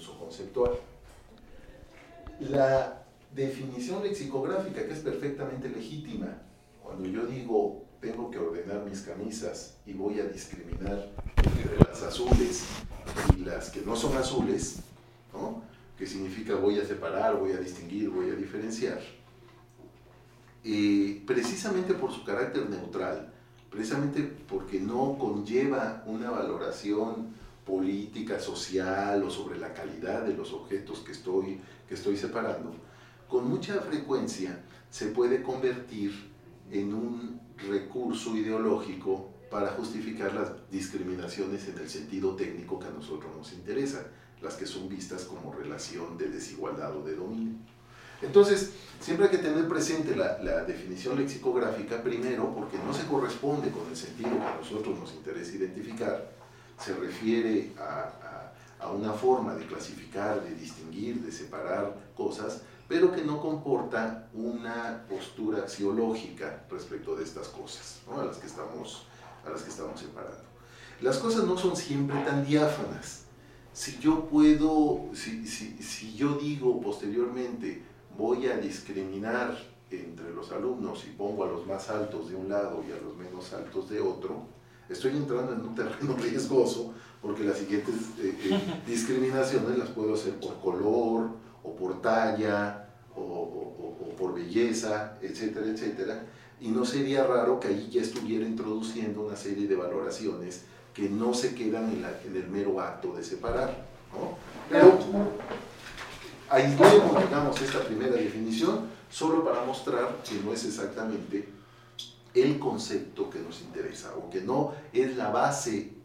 uso conceptual. La definición lexicográfica, que es perfectamente legítima, cuando yo digo tengo que ordenar mis camisas y voy a discriminar entre las azules y las que no son azules, ¿no? Que significa voy a separar, voy a distinguir, voy a diferenciar, precisamente por su carácter neutral, precisamente porque no conlleva una valoración política, social o sobre la calidad de los objetos que estoy separando, con mucha frecuencia se puede convertir en un recurso ideológico para justificar las discriminaciones en el sentido técnico que a nosotros nos interesa, las que son vistas como relación de desigualdad o de dominio. Entonces, siempre hay que tener presente la definición lexicográfica, primero porque no se corresponde con el sentido que a nosotros nos interesa identificar, se refiere a una forma de clasificar, de distinguir, de separar cosas, pero que no comporta una postura axiológica respecto de estas cosas, ¿no? a las que estamos separando. Las cosas no son siempre tan diáfanas. Si yo digo posteriormente voy a discriminar entre los alumnos y pongo a los más altos de un lado y a los menos altos de otro, estoy entrando en un terreno riesgoso porque las siguientes discriminaciones las puedo hacer por color o por talla o por belleza, etcétera, etcétera, y no sería raro que ahí ya estuviera introduciendo una serie de valoraciones que no se quedan en el mero acto de separar, ¿no? Pero aislemos, digamos, esta primera definición solo para mostrar que no es exactamente el concepto que nos interesa, o que no es la base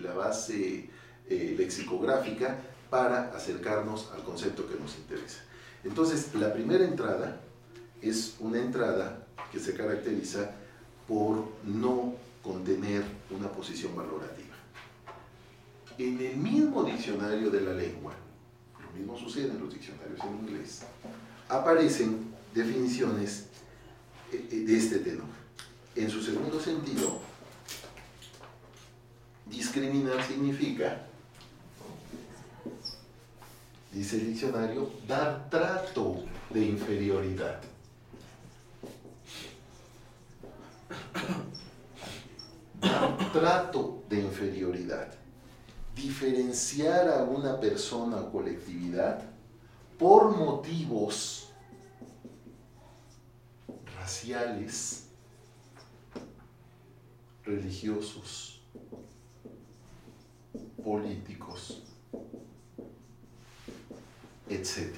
lexicográfica para acercarnos al concepto que nos interesa. Entonces, la primera entrada es una entrada que se caracteriza por no contener una posición valorativa. En el mismo diccionario de la lengua, lo mismo sucede en los diccionarios en inglés, aparecen definiciones de este tenor. En su segundo sentido, discriminar significa, dice el diccionario, dar trato de inferioridad. Dar trato de inferioridad. Diferenciar a una persona o colectividad por motivos raciales, religiosos, políticos, etc.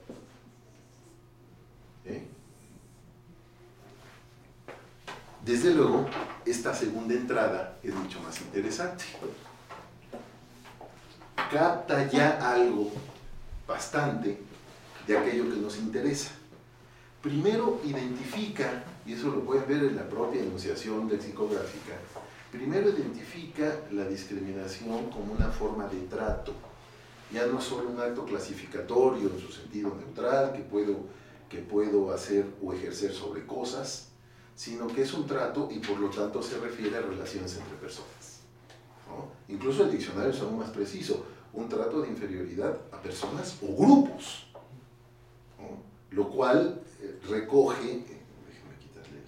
Desde luego, esta segunda entrada es mucho más interesante. Capta ya algo bastante de aquello que nos interesa. Primero identifica, y eso lo pueden ver en la propia enunciación lexicográfica, primero identifica la discriminación como una forma de trato. Ya no es solo un acto clasificatorio en su sentido neutral que puedo hacer o ejercer sobre cosas, sino que es un trato y por lo tanto se refiere a relaciones entre personas, ¿no? Incluso el diccionario es aún más preciso, un trato de inferioridad a personas o grupos, ¿no? Lo cual recoge, déjenme quitarle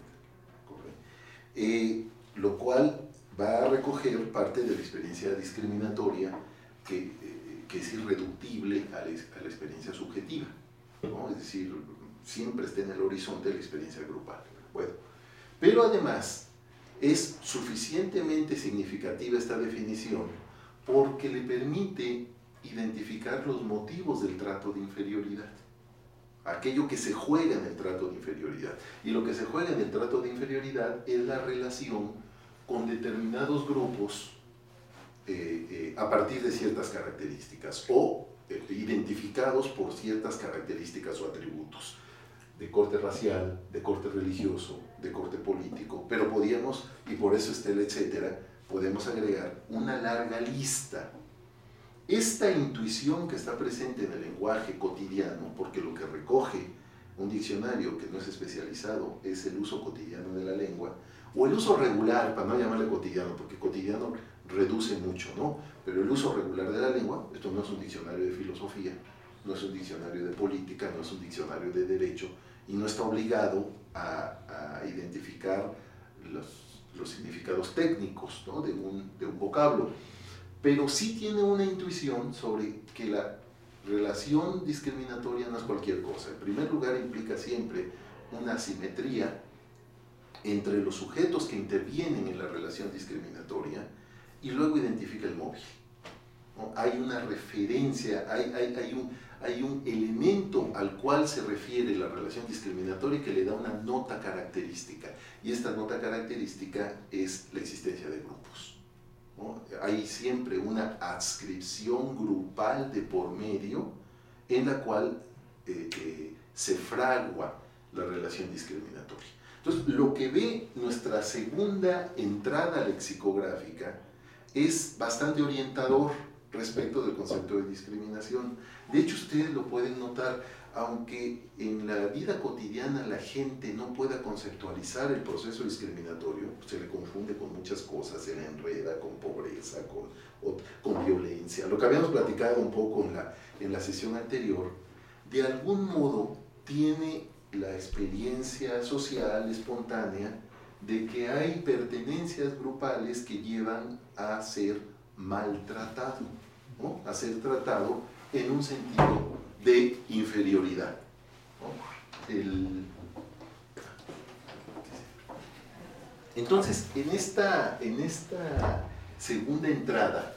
lo cual va a recoger parte de la experiencia discriminatoria que es irreductible a la experiencia subjetiva, ¿no? Es decir, siempre está en el horizonte de la experiencia grupal. Bueno, pero además es suficientemente significativa esta definición porque le permite identificar los motivos del trato de inferioridad, aquello que se juega en el trato de inferioridad. Y lo que se juega en el trato de inferioridad es la relación con determinados grupos a partir de ciertas características o identificados por ciertas características o atributos de corte racial, de corte religioso, de corte político, pero podíamos, y por eso está el etcétera, podemos agregar una larga lista. Esta intuición que está presente en el lenguaje cotidiano, porque lo que recoge un diccionario que no es especializado es el uso cotidiano de la lengua, o el uso regular, para no llamarle cotidiano, porque cotidiano reduce mucho, ¿no? Pero el uso regular de la lengua, esto no es un diccionario de filosofía, no es un diccionario de política, no es un diccionario de derecho, y no está obligado a identificar los significados técnicos, ¿no? de un vocablo, pero sí tiene una intuición sobre que la relación discriminatoria no es cualquier cosa. En primer lugar, implica siempre una asimetría entre los sujetos que intervienen en la relación discriminatoria y luego identifica el móvil, ¿no? Hay una referencia, hay un elemento al cual se refiere la relación discriminatoria que le da una nota característica, y esta nota característica es la existencia de grupos, ¿no? Hay siempre una adscripción grupal de por medio en la cual se fragua la relación discriminatoria. Entonces, lo que ve nuestra segunda entrada lexicográfica es bastante orientador respecto del concepto de discriminación. De hecho, ustedes lo pueden notar, aunque en la vida cotidiana la gente no pueda conceptualizar el proceso discriminatorio, se le confunde con muchas cosas, se le enreda con pobreza, con violencia, lo que habíamos platicado un poco en la sesión anterior, de algún modo tiene la experiencia social espontánea de que hay pertenencias grupales que llevan a ser maltratado, ¿no? A ser tratado en un sentido de inferioridad, ¿no? Entonces, en esta segunda entrada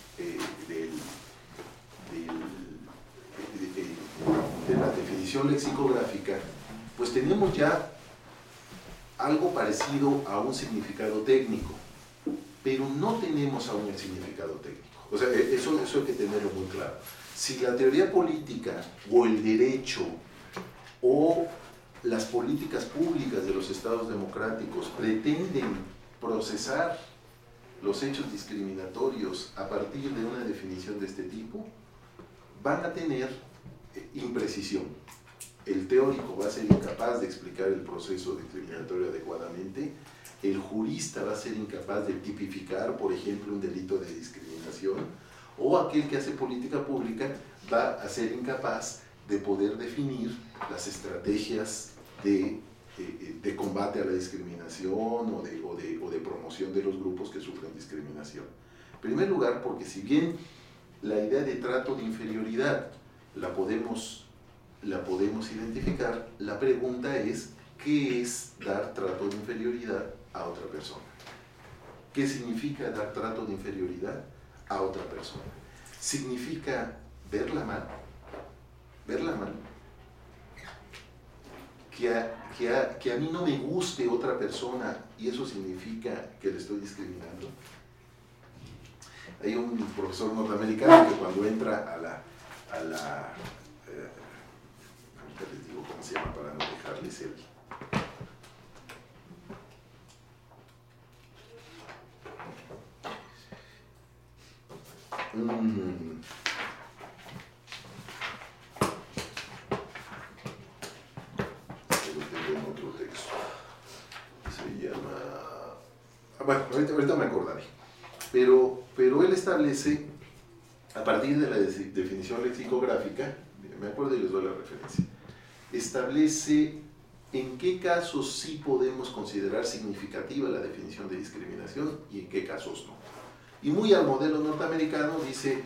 de la definición lexicográfica, pues tenemos ya algo parecido a un significado técnico, pero no tenemos aún el significado técnico. O sea, eso hay que tenerlo muy claro. Si la teoría política o el derecho o las políticas públicas de los estados democráticos pretenden procesar los hechos discriminatorios a partir de una definición de este tipo, van a tener imprecisión. El teórico va a ser incapaz de explicar el proceso discriminatorio adecuadamente, el jurista va a ser incapaz de tipificar, por ejemplo, un delito de discriminación, o aquel que hace política pública va a ser incapaz de poder definir las estrategias de combate a la discriminación o de promoción de los grupos que sufren discriminación. En primer lugar, porque si bien la idea de trato de inferioridad la podemos identificar, la pregunta es, ¿qué es dar trato de inferioridad a otra persona? ¿Qué significa dar trato de inferioridad a otra persona? ¿Significa verla mal? ¿Verla mal? Que a mí no me guste otra persona y eso significa que le estoy discriminando. Hay un profesor norteamericano que cuando entra a la ahorita les digo cómo se llama para no dejarles el... Lo tengo en otro texto. Se llama... Bueno, ahorita me acordaré. Pero él establece, a partir de la definición lexicográfica, me acuerdo y les doy la referencia, establece en qué casos sí podemos considerar significativa la definición de discriminación y en qué casos no. Y muy al modelo norteamericano dice,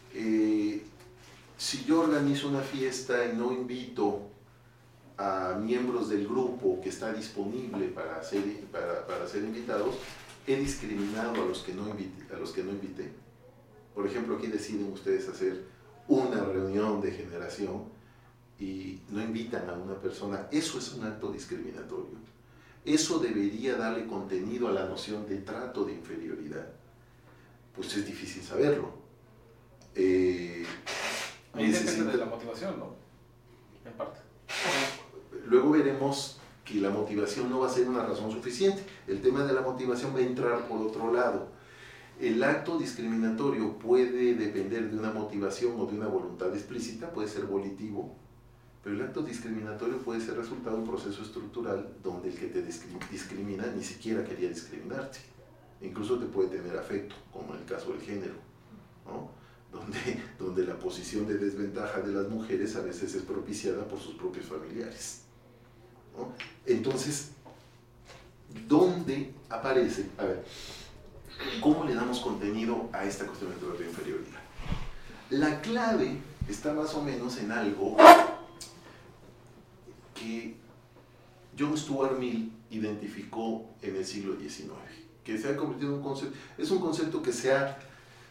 si yo organizo una fiesta y no invito a miembros del grupo que está disponible para ser invitados, he discriminado a los que no invité. Por ejemplo, aquí deciden ustedes hacer una reunión de generación y no invitan a una persona. Eso es un acto discriminatorio. Eso debería darle contenido a la noción de trato de inferioridad. Pues es difícil saberlo. Ahí depende de la motivación, ¿no? En parte. Luego veremos que la motivación no va a ser una razón suficiente. El tema de la motivación va a entrar por otro lado. El acto discriminatorio puede depender de una motivación o de una voluntad explícita, puede ser volitivo, pero el acto discriminatorio puede ser resultado de un proceso estructural donde el que te discrimina ni siquiera quería discriminarte. incluso te puede tener afecto, como en el caso del género, ¿no? Donde la posición de desventaja de las mujeres a veces es propiciada por sus propios familiares, ¿no? Entonces, ¿dónde aparece? A ver, ¿cómo le damos contenido a esta cuestión de la inferioridad? La clave está más o menos en algo que John Stuart Mill identificó en el siglo XIX, que se ha convertido en un concepto, es un concepto que se ha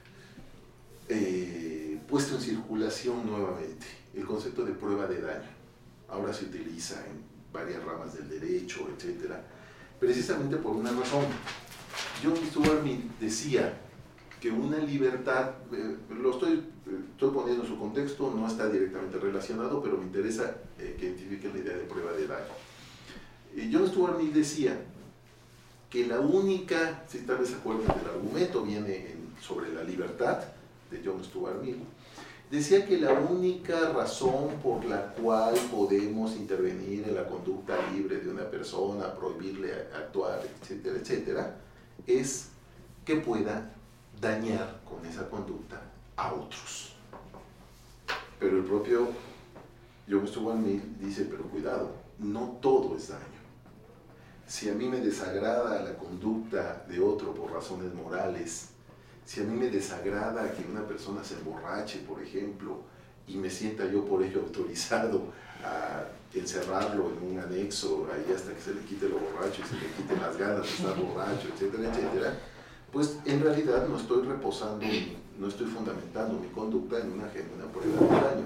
puesto en circulación nuevamente, el concepto de prueba de daño. Ahora se utiliza en varias ramas del derecho, etc., precisamente por una razón. John Stuart Mill decía que una libertad, lo estoy poniendo en su contexto, no está directamente relacionado, pero me interesa que identifiquen la idea de prueba de daño. John Stuart Mill decía que la única, si tal vez se acuerdan del argumento, viene sobre la libertad de John Stuart Mill, decía que la única razón por la cual podemos intervenir en la conducta libre de una persona, prohibirle actuar, etcétera, etcétera, es que pueda dañar con esa conducta a otros. Pero el propio John Stuart Mill dice, pero cuidado, no todo es daño. Si a mí me desagrada la conducta de otro por razones morales, si a mí me desagrada que una persona se emborrache, por ejemplo, y me sienta yo por ello autorizado a encerrarlo en un anexo ahí hasta que se le quite lo borracho y se le quiten las ganas de estar borracho, etcétera, etcétera, pues en realidad no estoy reposando, no estoy fundamentando mi conducta en una genuina prueba del daño.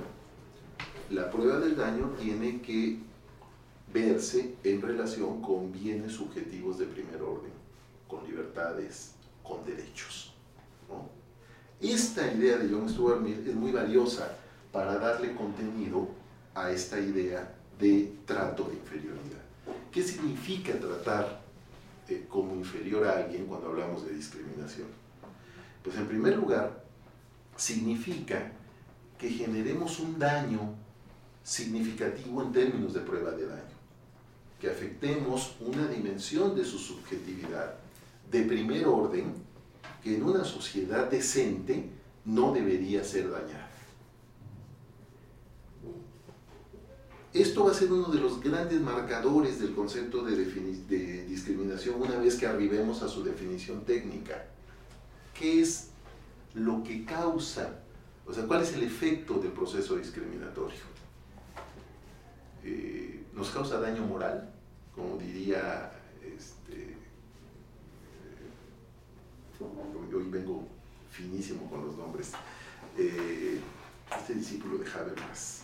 La prueba del daño tiene que verse en relación con bienes subjetivos de primer orden, con libertades, con derechos, ¿no? Esta idea de John Stuart Mill es muy valiosa para darle contenido a esta idea de trato de inferioridad. ¿Qué significa tratar como inferior a alguien cuando hablamos de discriminación? Pues en primer lugar, significa que generemos un daño significativo en términos de prueba de daño, que afectemos una dimensión de su subjetividad de primer orden que en una sociedad decente no debería ser dañada. Esto va a ser uno de los grandes marcadores del concepto de discriminación una vez que arribemos a su definición técnica. ¿Qué es lo que causa? O sea, ¿cuál es el efecto del proceso discriminatorio? ¿Nos causa daño moral? Como diría, hoy vengo finísimo con los nombres, este discípulo de Habermas,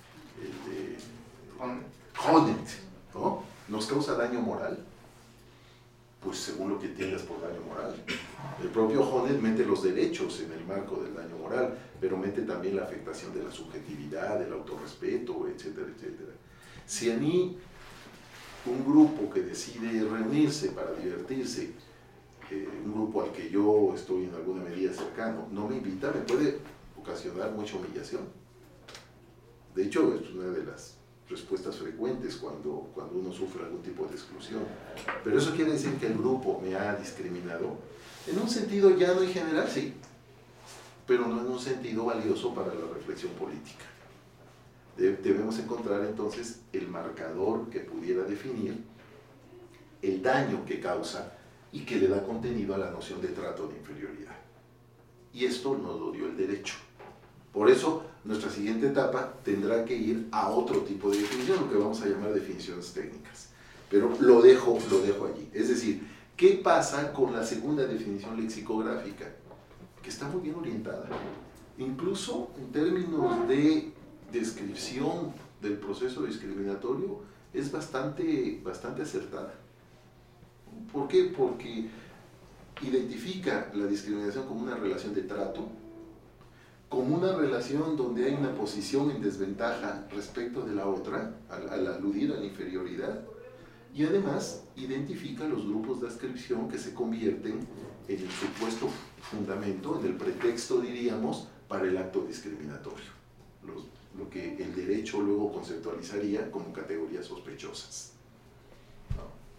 Honneth, ¿no? ¿Nos causa daño moral? Pues según lo que entiendas por daño moral. El propio Honneth mete los derechos en el marco del daño moral, pero mete también la afectación de la subjetividad, del autorrespeto, etcétera, etcétera. Si a mí un grupo que decide reunirse para divertirse, un grupo al que yo estoy en alguna medida cercano, no me invita, me puede ocasionar mucha humillación. De hecho, es una de las respuestas frecuentes cuando uno sufre algún tipo de exclusión. Pero eso quiere decir que el grupo me ha discriminado, en un sentido llano y general, sí, pero no en un sentido valioso para la reflexión política. Debemos encontrar entonces el marcador que pudiera definir el daño que causa y que le da contenido a la noción de trato de inferioridad. Y esto nos lo dio el derecho. Por eso, nuestra siguiente etapa tendrá que ir a otro tipo de definición, lo que vamos a llamar definiciones técnicas. Pero lo dejo allí. Es decir, ¿qué pasa con la segunda definición lexicográfica? Que está muy bien orientada. Incluso en términos de descripción del proceso discriminatorio, es bastante acertada. ¿Por qué? Porque identifica la discriminación como una relación de trato, como una relación donde hay una posición en desventaja respecto de la otra, al aludir a la inferioridad, y además identifica los grupos de ascripción que se convierten en el supuesto fundamento, en el pretexto, diríamos, para el acto discriminatorio, lo que el derecho luego conceptualizaría como categorías sospechosas.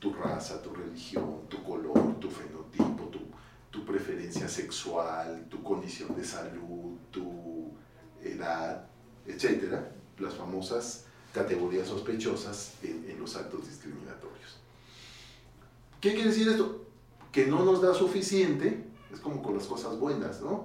tu raza, tu religión, tu color, tu fenotipo, tu preferencia sexual, tu condición de salud, tu edad, etcétera, las famosas categorías sospechosas en los actos discriminatorios. ¿Qué quiere decir esto? Que no nos da suficiente, es como con las cosas buenas, ¿no?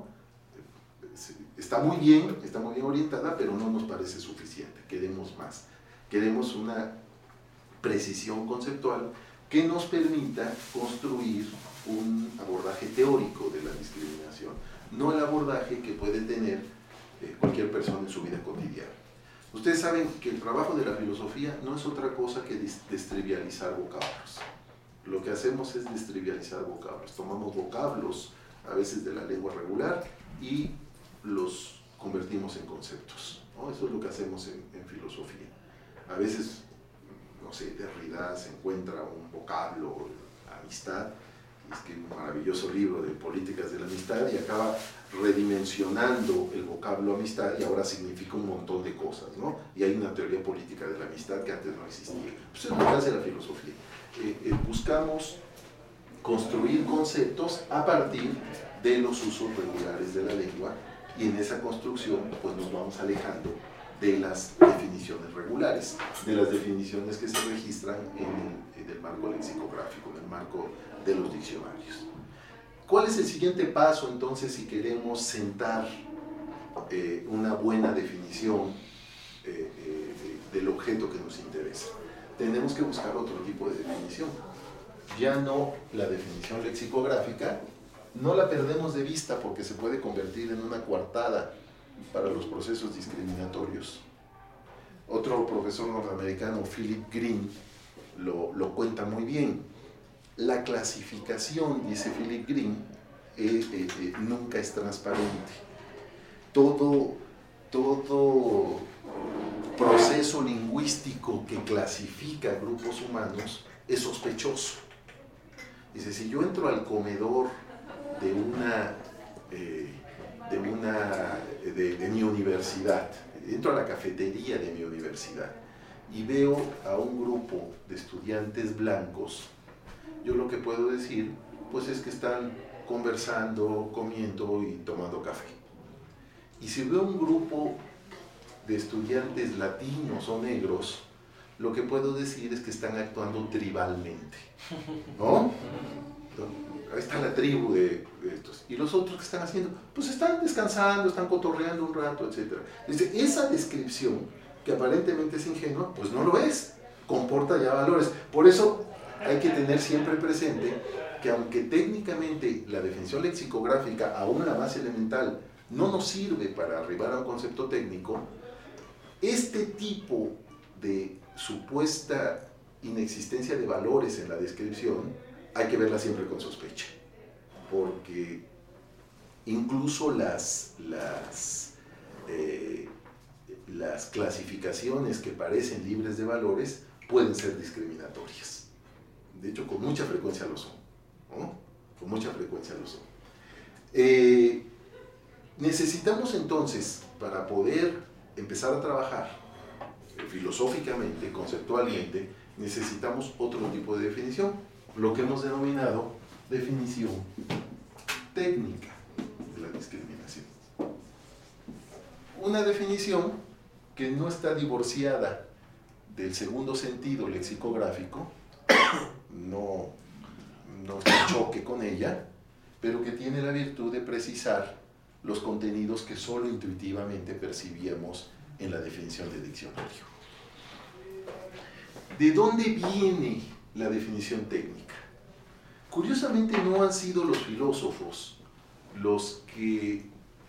Está muy bien orientada, pero no nos parece suficiente, queremos más. Queremos una precisión conceptual que nos permita construir un abordaje teórico de la discriminación, no el abordaje que puede tener cualquier persona en su vida cotidiana. Ustedes saben que el trabajo de la filosofía no es otra cosa que destrivializar vocablos. Lo que hacemos es destrivializar vocablos. Tomamos vocablos, a veces de la lengua regular, y los convertimos en conceptos, ¿no? Eso es lo que hacemos en filosofía. A veces, no sé, Derrida se encuentra un vocablo, amistad, y escribe un maravilloso libro de políticas de la amistad y acaba redimensionando el vocablo amistad y ahora significa un montón de cosas, ¿no? Y hay una teoría política de la amistad que antes no existía. Pues es lo que hace la filosofía. Buscamos construir conceptos a partir de los usos regulares de la lengua y en esa construcción pues nos vamos alejando de las definiciones regulares, de las definiciones que se registran en el marco lexicográfico, en el marco de los diccionarios. ¿Cuál es el siguiente paso entonces si queremos sentar una buena definición del objeto que nos interesa? Tenemos que buscar otro tipo de definición. Ya no la definición lexicográfica, no la perdemos de vista porque se puede convertir en una coartada para los procesos discriminatorios. Otro profesor norteamericano, Philip Green, lo cuenta muy bien. La clasificación, dice Philip Green, nunca es transparente. Todo proceso lingüístico que clasifica grupos humanos es sospechoso. Dice, si yo entro al comedor de mi universidad, entro a la cafetería de mi universidad y veo a un grupo de estudiantes blancos, yo lo que puedo decir pues es que están conversando, comiendo y tomando café. Y si veo un grupo de estudiantes latinos o negros, lo que puedo decir es que están actuando tribalmente, ¿no? Ahí está la tribu de estos. ¿Y los otros qué están haciendo? Pues están descansando, están cotorreando un rato, etc. Esa descripción, que aparentemente es ingenua, pues no lo es, comporta ya valores. Por eso hay que tener siempre presente que aunque técnicamente la definición lexicográfica, aún la más elemental, no nos sirve para arribar a un concepto técnico, este tipo de supuesta inexistencia de valores en la descripción hay que verla siempre con sospecha, porque incluso las clasificaciones que parecen libres de valores pueden ser discriminatorias. De hecho, con mucha frecuencia lo son, ¿no? Con mucha frecuencia lo son. Necesitamos entonces, para poder empezar a trabajar filosóficamente, conceptualmente, necesitamos otro tipo de definición, lo que hemos denominado definición técnica de la discriminación. Una definición que no está divorciada del segundo sentido lexicográfico, no choque con ella, pero que tiene la virtud de precisar los contenidos que solo intuitivamente percibíamos en la definición de diccionario. ¿De dónde viene la definición técnica? Curiosamente no han sido los filósofos los que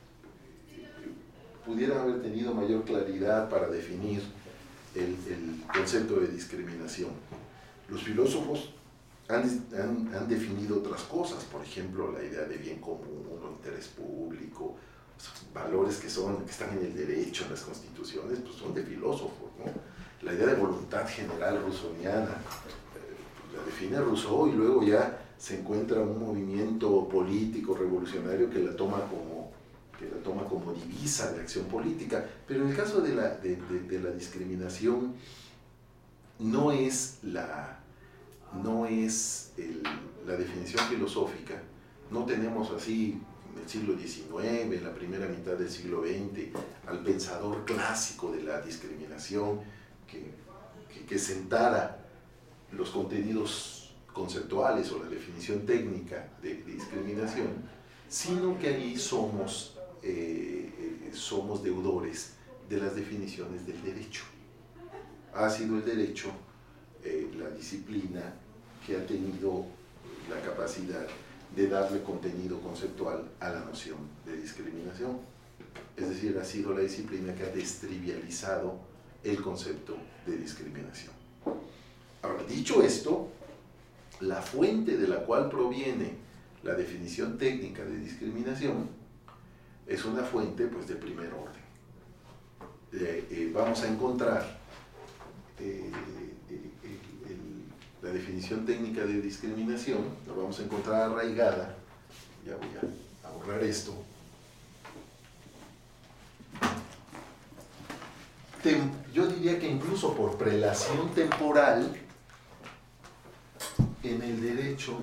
pudieran haber tenido mayor claridad para definir el concepto de discriminación. Los filósofos han definido otras cosas, por ejemplo, la idea de bien común o interés público, valores que están en el derecho, en las constituciones, pues son de filósofos, ¿no? La idea de voluntad general rusoniana, la define Rousseau y luego ya se encuentra un movimiento político revolucionario que la toma como divisa de acción política. Pero en el caso de la discriminación no es no es la definición filosófica. No tenemos así en el siglo XIX, en la primera mitad del siglo XX, al pensador clásico de la discriminación que sentara los contenidos conceptuales o la definición técnica de discriminación, sino que ahí somos deudores de las definiciones del derecho. Ha sido el derecho la disciplina que ha tenido la capacidad de darle contenido conceptual a la noción de discriminación. Es decir, ha sido la disciplina que ha destrivializado el concepto de discriminación. Ahora, dicho esto, la fuente de la cual proviene la definición técnica de discriminación es una fuente pues, de primer orden. Vamos a encontrar la definición técnica de discriminación, la vamos a encontrar arraigada, ya voy a borrar esto, yo diría que incluso por prelación temporal en el derecho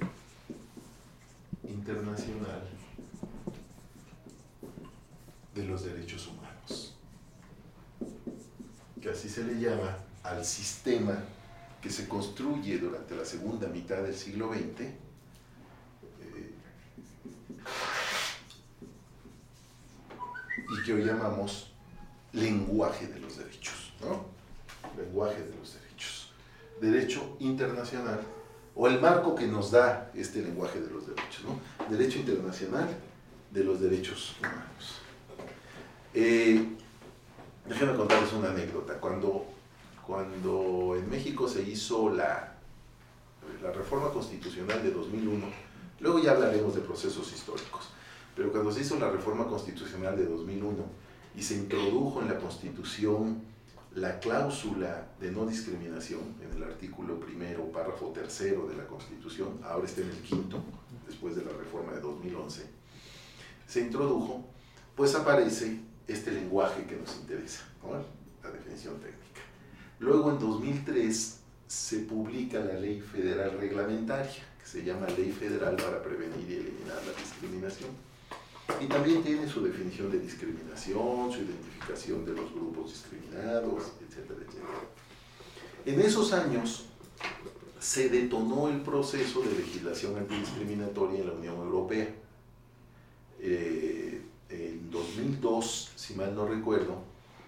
internacional de los derechos humanos, que así se le llama al sistema que se construye durante la segunda mitad del siglo XX, y que hoy llamamos lenguaje de los derechos, ¿no? Lenguaje de los derechos. Derecho internacional, o el marco que nos da este lenguaje de los derechos, ¿no? Derecho internacional de los derechos humanos. Déjenme contarles una anécdota. Cuando en México se hizo la reforma constitucional de 2001, luego ya hablaremos de procesos históricos, pero cuando se hizo la reforma constitucional de 2001 y se introdujo en la Constitución la cláusula de no discriminación en el artículo primero, párrafo tercero de la Constitución, ahora está en el quinto, después de la reforma de 2011, se introdujo, pues aparece este lenguaje que nos interesa, ¿no? La definición técnica. Luego en 2003 se publica la Ley Federal Reglamentaria, que se llama Ley Federal para Prevenir y Eliminar la Discriminación. Y también tiene su definición de discriminación, su identificación de los grupos discriminados, etcétera, etcétera. En esos años se detonó el proceso de legislación antidiscriminatoria en la Unión Europea. En 2002, si mal no recuerdo,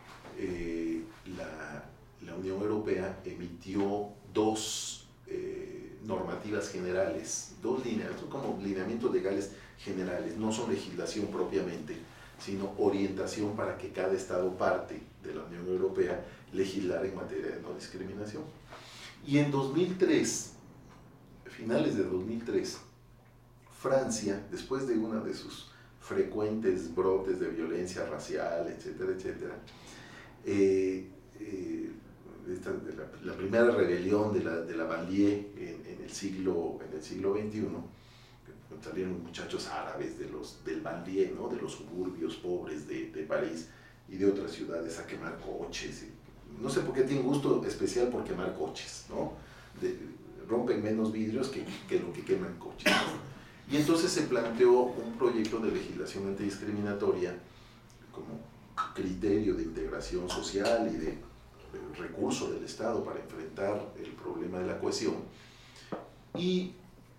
la Unión Europea emitió dos normativas generales, dos líneas, son como lineamientos legales generales, no son legislación propiamente, sino orientación para que cada Estado parte de la Unión Europea legislara en materia de no discriminación. Y en 2003, finales de 2003, Francia, después de una de sus frecuentes brotes de violencia racial, etcétera, etcétera, la primera rebelión de la banlieue en el siglo XXI, salieron muchachos árabes del banlieue, ¿no? De los suburbios pobres de París y de otras ciudades a quemar coches. No sé por qué tienen gusto especial por quemar coches, ¿no? Rompen menos vidrios que lo que queman coches, ¿no? Y entonces se planteó un proyecto de legislación antidiscriminatoria como criterio de integración social y de recurso del Estado para enfrentar el problema de la cohesión. Y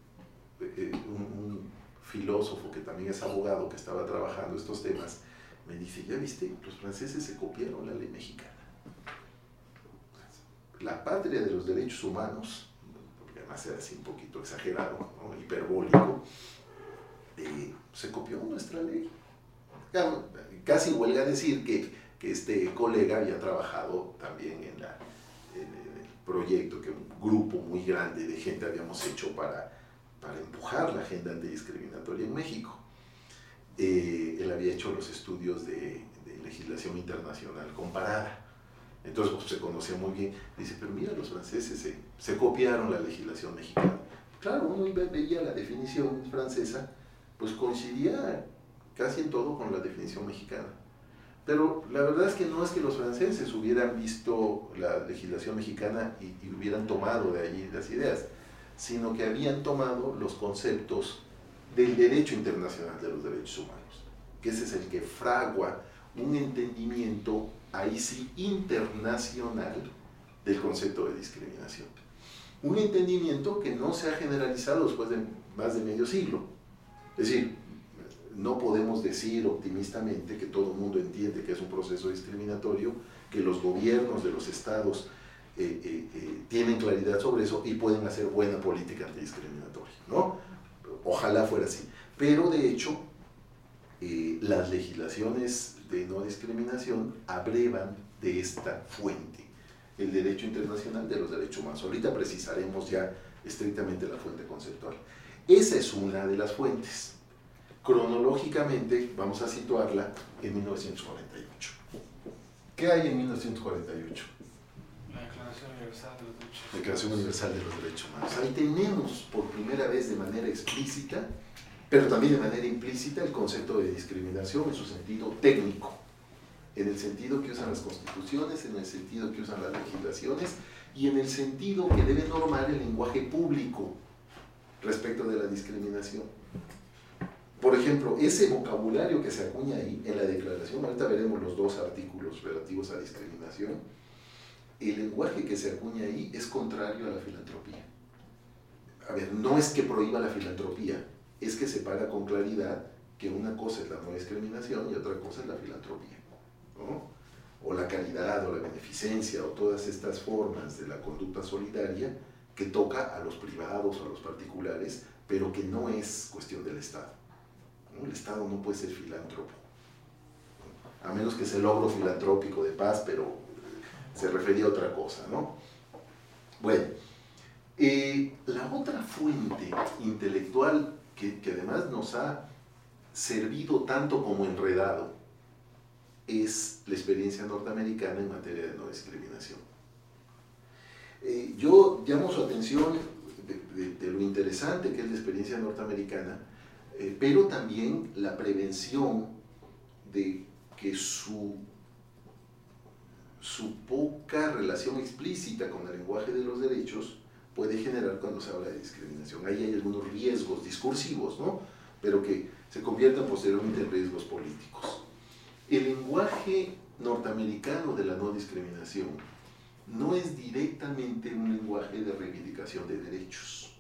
un filósofo que también es abogado, que estaba trabajando estos temas, me dice, ya viste, los franceses se copiaron la ley mexicana. La patria de los derechos humanos, porque además era así un poquito exagerado, ¿no? Hiperbólico, se copió nuestra ley. Casi huelga decir que este colega había trabajado también en el proyecto que un grupo muy grande de gente habíamos hecho para empujar la agenda antidiscriminatoria en México. Él había hecho los estudios de legislación internacional comparada. Entonces pues, se conocía muy bien. Dice, pero mira, los franceses se copiaron la legislación mexicana. Claro, uno veía la definición francesa, pues coincidía casi en todo con la definición mexicana. Pero la verdad es que no es que los franceses hubieran visto la legislación mexicana y hubieran tomado de allí las ideas, sino que habían tomado los conceptos del derecho internacional de los derechos humanos, que ese es el que fragua un entendimiento, ahí sí, internacional del concepto de discriminación. Un entendimiento que no se ha generalizado después de más de medio siglo. Es decir, no podemos decir optimistamente que todo el mundo entiende que es un proceso discriminatorio, que los gobiernos de los estados tienen claridad sobre eso y pueden hacer buena política antidiscriminatoria, ¿no? Ojalá fuera así. Pero de hecho, las legislaciones de no discriminación abrevan de esta fuente, el derecho internacional de los derechos humanos. Ahorita precisaremos ya estrictamente la fuente conceptual. Esa es una de las fuentes. Cronológicamente vamos a situarla en 1948. ¿Qué hay en 1948? La Declaración Universal de los Derechos Humanos. Declaración Universal de los Derechos Humanos. Ahí tenemos por primera vez de manera explícita, pero también de manera implícita, el concepto de discriminación en su sentido técnico, en el sentido que usan las constituciones, en el sentido que usan las legislaciones y en el sentido que debe normar el lenguaje público respecto de la discriminación. Por ejemplo, ese vocabulario que se acuña ahí en la declaración, ahorita veremos los dos artículos relativos a discriminación, el lenguaje que se acuña ahí es contrario a la filantropía. A ver, no es que prohíba la filantropía, es que separa con claridad que una cosa es la no discriminación y otra cosa es la filantropía, ¿no? O la caridad, o la beneficencia, o todas estas formas de la conducta solidaria que toca a los privados o a los particulares, pero que no es cuestión del Estado, ¿no? El Estado no puede ser filántropo, ¿no? A menos que sea el logro filantrópico de paz, pero se refería a otra cosa, ¿no? Bueno, la otra fuente intelectual que además nos ha servido tanto como enredado es la experiencia norteamericana en materia de no discriminación. Yo llamo su atención de lo interesante que es la experiencia norteamericana, pero también la prevención de que su poca relación explícita con el lenguaje de los derechos puede generar cuando se habla de discriminación. Ahí hay algunos riesgos discursivos, ¿no? Pero que se convierten posteriormente en riesgos políticos. El lenguaje norteamericano de la no discriminación no es directamente un lenguaje de reivindicación de derechos.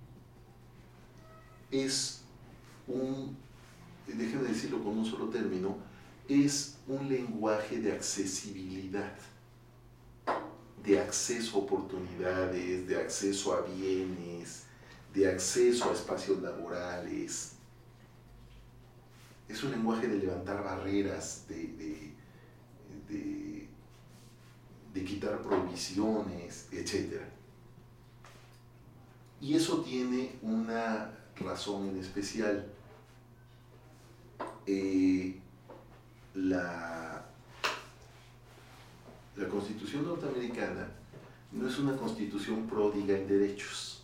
Es déjenme decirlo con un solo término, es un lenguaje de accesibilidad, de acceso a oportunidades, de acceso a bienes, de acceso a espacios laborales. Es un lenguaje de levantar barreras, de quitar prohibiciones, etc. Y eso tiene una razón en especial. La Constitución norteamericana no es una constitución pródiga en derechos.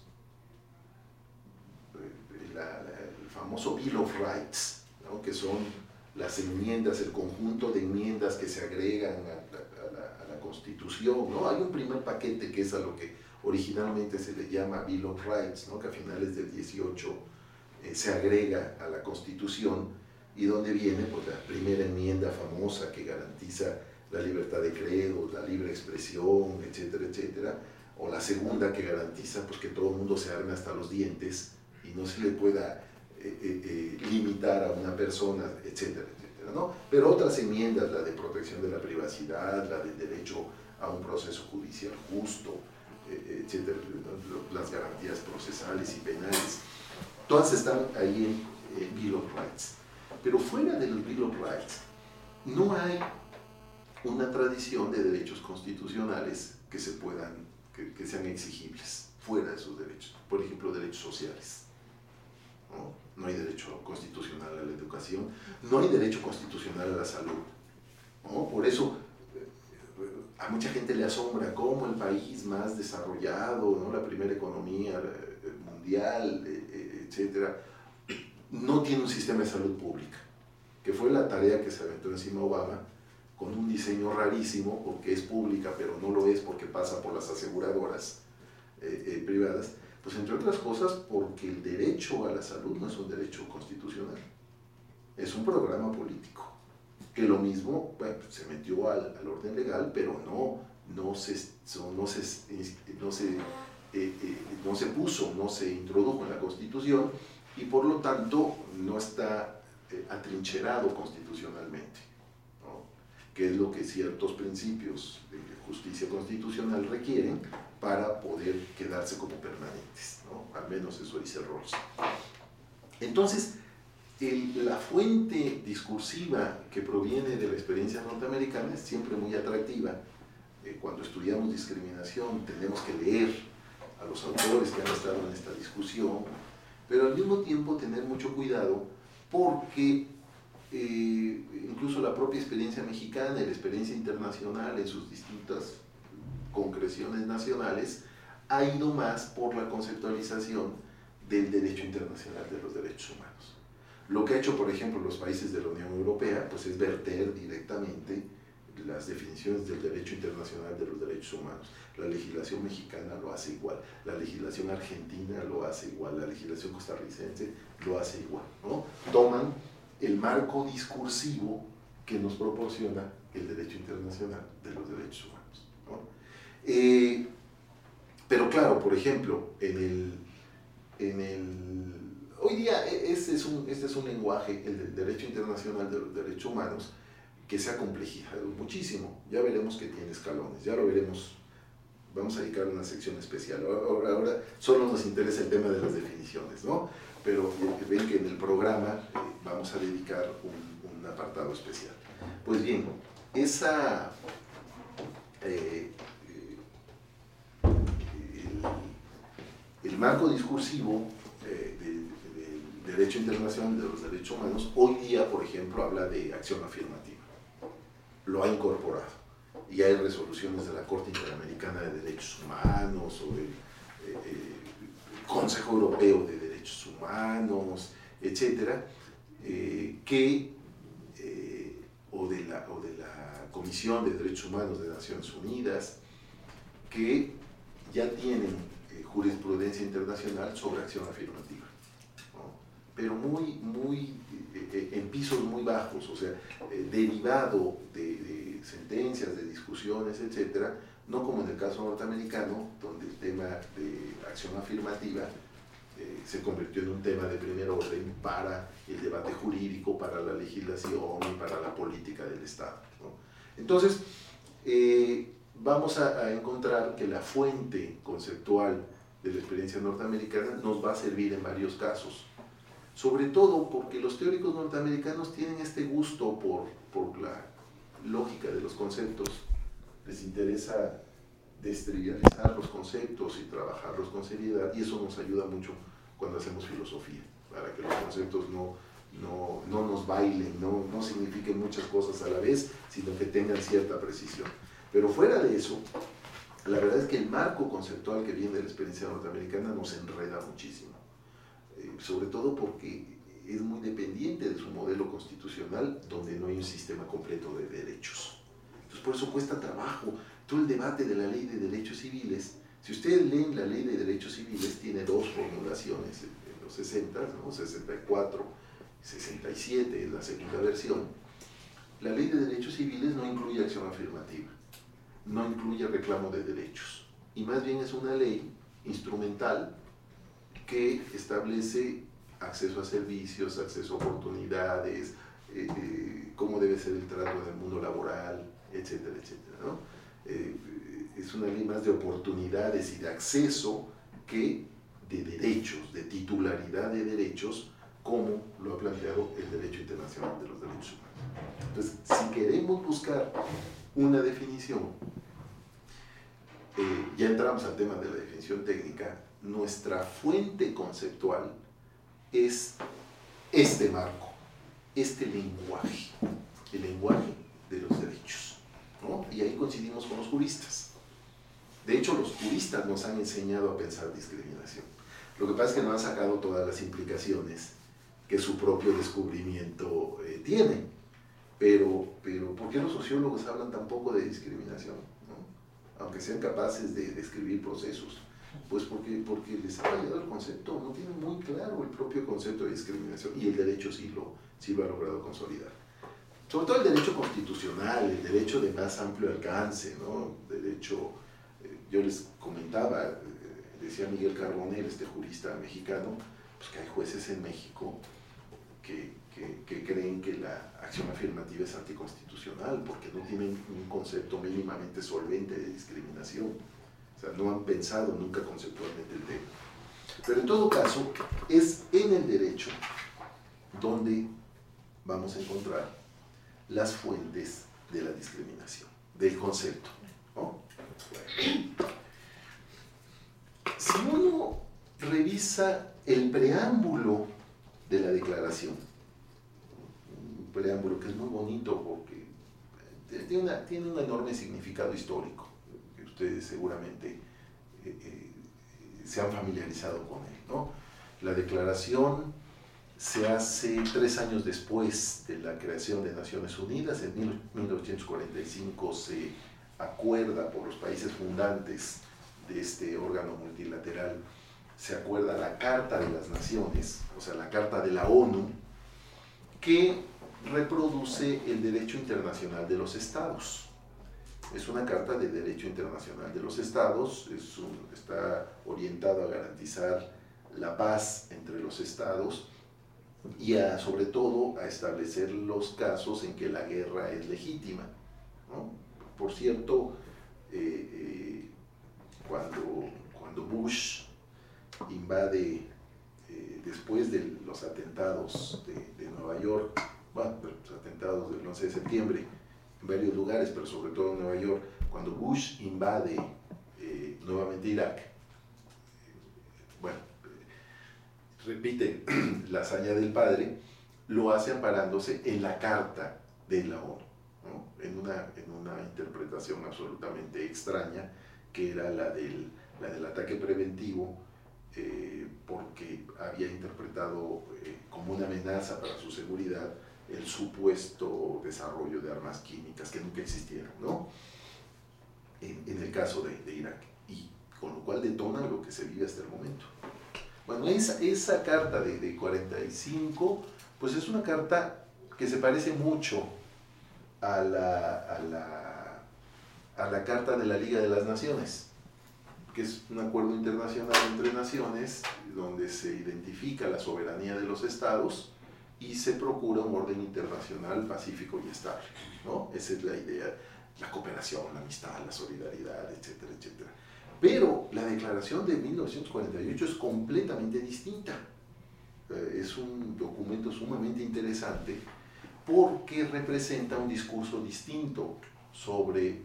El famoso Bill of Rights, ¿no? Que son las enmiendas, el conjunto de enmiendas que se agregan a la Constitución, ¿no? Hay un primer paquete que es a lo que originalmente se le llama Bill of Rights, ¿no? Que a finales del 18 se agrega a la Constitución, y donde viene pues, la primera enmienda famosa que garantiza la libertad de credo, la libre expresión, etcétera, etcétera, o la segunda que garantiza pues, que todo el mundo se arme hasta los dientes y no se le pueda limitar a una persona, etcétera, etcétera, ¿no? Pero otras enmiendas, la de protección de la privacidad, la del derecho a un proceso judicial justo, etcétera, las garantías procesales y penales, todas están ahí en Bill of Rights. Pero fuera del Bill of Rights no hay una tradición de derechos constitucionales que sean exigibles fuera de esos derechos. Por ejemplo, derechos sociales. No hay derecho constitucional a la educación, no hay derecho constitucional a la salud, ¿no? Por eso a mucha gente le asombra cómo el país más desarrollado, ¿no? La primera economía mundial, etcétera, no tiene un sistema de salud pública, que fue la tarea que se aventó encima Obama con un diseño rarísimo, porque es pública, pero no lo es porque pasa por las aseguradoras privadas, pues entre otras cosas porque el derecho a la salud no es un derecho constitucional, es un programa político, que lo mismo, bueno, se metió al orden legal, pero no se introdujo en la Constitución y por lo tanto no está atrincherado constitucionalmente, ¿no? Que es lo que ciertos principios de justicia constitucional requieren para poder quedarse como permanentes, ¿no? Al menos eso dice Rawls. Entonces, la fuente discursiva que proviene de la experiencia norteamericana es siempre muy atractiva. Cuando estudiamos discriminación tenemos que leer a los autores que han estado en esta discusión, pero al mismo tiempo tener mucho cuidado porque incluso la propia experiencia mexicana y la experiencia internacional en sus distintas concreciones nacionales ha ido más por la conceptualización del derecho internacional de los derechos humanos. Lo que ha hecho, por ejemplo, los países de la Unión Europea, pues es verter directamente las definiciones del derecho internacional de los derechos humanos. La legislación mexicana lo hace igual, la legislación argentina lo hace igual, la legislación costarricense lo hace igual, ¿no? Toman el marco discursivo que nos proporciona el derecho internacional de los derechos humanos, ¿no? Pero claro, por ejemplo, hoy día este es un lenguaje, el del derecho internacional de los derechos humanos, que se ha complejizado muchísimo. Ya veremos que tiene escalones, ya lo veremos. Vamos a dedicar una sección especial. Ahora solo nos interesa el tema de las definiciones, ¿no? Pero ven que en el programa vamos a dedicar un apartado especial. Pues bien, el marco discursivo del derecho internacional de los derechos humanos hoy día, por ejemplo, habla de acción afirmativa. Lo ha incorporado. Y hay resoluciones de la Corte Interamericana de Derechos Humanos o del Consejo Europeo de Derechos Humanos, etcétera, o de la Comisión de Derechos Humanos de Naciones Unidas, que ya tienen jurisprudencia internacional sobre acción afirmativa, ¿no? Pero en pisos muy bajos, o sea, derivado de sentencias, de discusiones, etcétera, no como en el caso norteamericano, donde el tema de acción afirmativa se convirtió en un tema de primer orden para el debate jurídico, para la legislación y para la política del Estado, ¿no? Entonces, vamos a encontrar que la fuente conceptual de la experiencia norteamericana nos va a servir en varios casos, sobre todo porque los teóricos norteamericanos tienen este gusto por la lógica de los conceptos, les interesa destrivializar los conceptos y trabajarlos con seriedad, y eso nos ayuda mucho cuando hacemos filosofía, para que los conceptos no nos bailen, no signifiquen muchas cosas a la vez, sino que tengan cierta precisión. Pero fuera de eso, la verdad es que el marco conceptual que viene de la experiencia norteamericana nos enreda muchísimo, sobre todo porque es muy dependiente de su modelo constitucional, donde no hay un sistema completo de derechos. Entonces por eso cuesta trabajo. Todo el debate de la ley de derechos civiles, si ustedes leen la ley de derechos civiles, tiene dos formulaciones en los 60, ¿no? 64, 67 es la segunda versión. La ley de derechos civiles no incluye acción afirmativa, no incluye reclamo de derechos, y más bien es una ley instrumental que establece acceso a servicios, acceso a oportunidades, cómo debe ser el trato en el mundo laboral, etcétera, etcétera, ¿no? Es una ley más de oportunidades y de acceso que de derechos, de titularidad de derechos, como lo ha planteado el derecho internacional de los derechos humanos. Entonces, si queremos buscar una definición, ya entramos al tema de la definición técnica, nuestra fuente conceptual es este marco, este lenguaje, el lenguaje de los derechos, ¿no? Y ahí coincidimos con los juristas. De hecho, los juristas nos han enseñado a pensar discriminación. Lo que pasa es que no han sacado todas las implicaciones que su propio descubrimiento tiene. Pero ¿por qué los sociólogos hablan tan poco de discriminación, ¿no? Aunque sean capaces de describir procesos? Pues porque les ha fallado el concepto, no tienen muy claro el propio concepto de discriminación, y el derecho sí lo ha logrado consolidar. Sobre todo el derecho constitucional, el derecho de más amplio alcance, ¿no? Derecho, yo les comentaba, decía Miguel Carbonell, este jurista mexicano, pues que hay jueces en México que creen que la acción afirmativa es anticonstitucional porque no tienen un concepto mínimamente solvente de discriminación. O sea, no han pensado nunca conceptualmente el tema. Pero en todo caso, es en el derecho donde vamos a encontrar las fuentes de la discriminación, del concepto, ¿no? Si uno revisa el preámbulo de la declaración, un preámbulo que es muy bonito porque tiene un enorme significado histórico, que ustedes seguramente se han familiarizado con él, ¿no? La declaración se hace 3 años después de la creación de Naciones Unidas. En 1945 se acuerda por los países fundantes de este órgano multilateral, se acuerda la Carta de las Naciones, o sea, la Carta de la ONU, que reproduce el derecho internacional de los estados. Es una carta de derecho internacional de los estados, está orientado a garantizar la paz entre los estados y sobre todo a establecer los casos en que la guerra es legítima, ¿no? Por cierto, cuando Bush invade después de los atentados de Nueva York, bueno, los atentados del 11 de septiembre en varios lugares, pero sobre todo en Nueva York, cuando Bush invade nuevamente Irak, repite la hazaña del padre, lo hace amparándose en la Carta de la ONU, ¿no? en una interpretación absolutamente extraña, que era la del ataque preventivo, porque había interpretado como una amenaza para su seguridad el supuesto desarrollo de armas químicas que nunca existieron, ¿no? En el caso de Irak, y con lo cual detona lo que se vive hasta el momento. Bueno, esa carta de 45, pues es una carta que se parece mucho a la Carta de la Liga de las Naciones, que es un acuerdo internacional entre naciones donde se identifica la soberanía de los estados y se procura un orden internacional pacífico y estable, ¿no? Esa es la idea, la cooperación, la amistad, la solidaridad, etcétera, etcétera. Pero la declaración de 1948 es completamente distinta. Es un documento sumamente interesante porque representa un discurso distinto sobre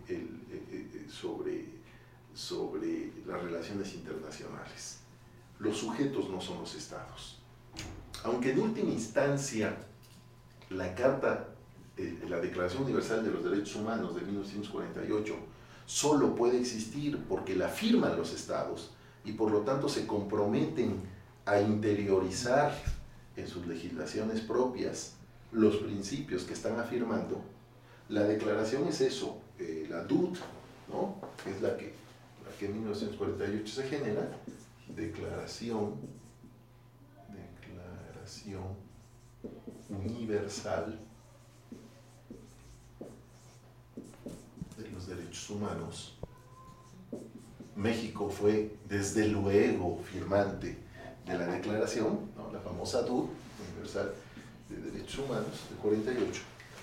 las relaciones internacionales. Los sujetos no son los estados. Aunque en última instancia la Declaración Universal de los Derechos Humanos de 1948 solo puede existir porque la firman los estados y por lo tanto se comprometen a interiorizar en sus legislaciones propias los principios que están afirmando, la declaración es eso, la DUT, ¿no? Que es la que en 1948 se genera, Declaración Universal de los Derechos Humanos. México fue desde luego firmante de la declaración, ¿no? La famosa DUT, Universal de Derechos Humanos, de 48.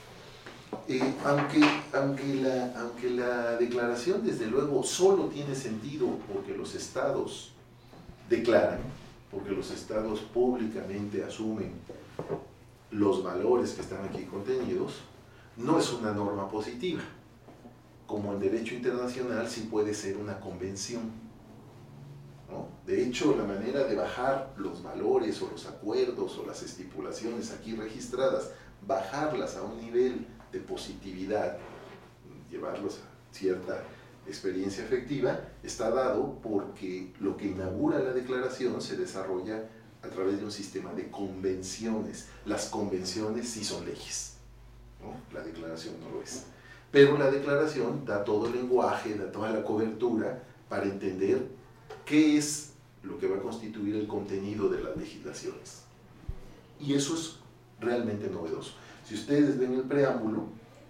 Aunque la declaración desde luego solo tiene sentido porque los estados declaran, porque los estados públicamente asumen los valores que están aquí contenidos, no es una norma positiva. Como en derecho internacional sí puede ser una convención, ¿no? De hecho, la manera de bajar los valores o los acuerdos o las estipulaciones aquí registradas, bajarlas a un nivel de positividad, llevarlos a cierta experiencia efectiva, está dado porque lo que inaugura la declaración se desarrolla a través de un sistema de convenciones. Las convenciones sí son leyes, ¿no? La declaración no lo es. Pero la declaración da todo el lenguaje, da toda la cobertura para entender qué es lo que va a constituir el contenido de las legislaciones. Y eso es realmente novedoso. Si ustedes ven el preámbulo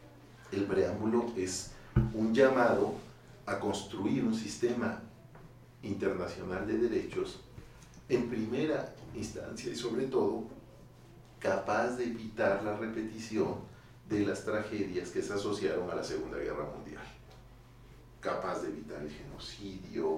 es un llamado a construir un sistema internacional de derechos en primera instancia y sobre todo capaz de evitar la repetición de las tragedias que se asociaron a la Segunda Guerra Mundial, capaz de evitar el genocidio,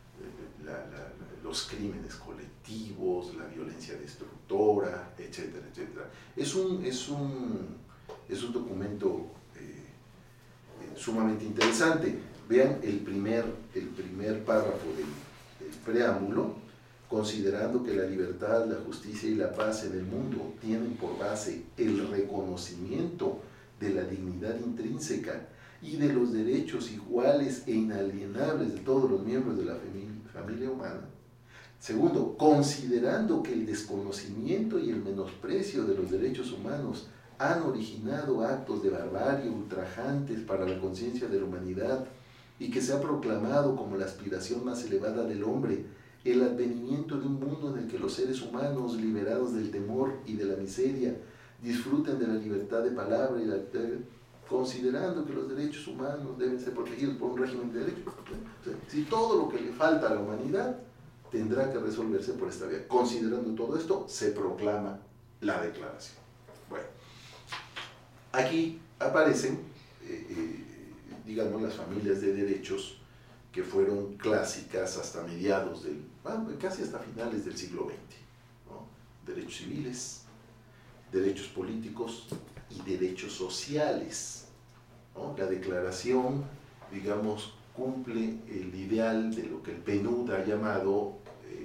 los crímenes colectivos, la violencia destructora, etcétera, etcétera. Es un documento sumamente interesante. Vean el primer párrafo del preámbulo: considerando que la libertad, la justicia y la paz en el mundo tienen por base el reconocimiento de la dignidad intrínseca y de los derechos iguales e inalienables de todos los miembros de la familia humana. Segundo, considerando que el desconocimiento y el menosprecio de los derechos humanos han originado actos de barbarie ultrajantes para la conciencia de la humanidad y que se ha proclamado como la aspiración más elevada del hombre el advenimiento de un mundo en el que los seres humanos, liberados del temor y de la miseria, disfruten de la libertad de palabra y considerando que los derechos humanos deben ser protegidos por un régimen de derechos. O sea, si todo lo que le falta a la humanidad tendrá que resolverse por esta vía. Considerando todo esto, se proclama la declaración. Bueno, aquí aparecen, digamos, las familias de derechos que fueron clásicas hasta mediados casi hasta finales del siglo XX, ¿no? Derechos civiles, derechos políticos y derechos sociales, ¿no? La declaración, digamos, cumple el ideal de lo que el PNUD ha llamado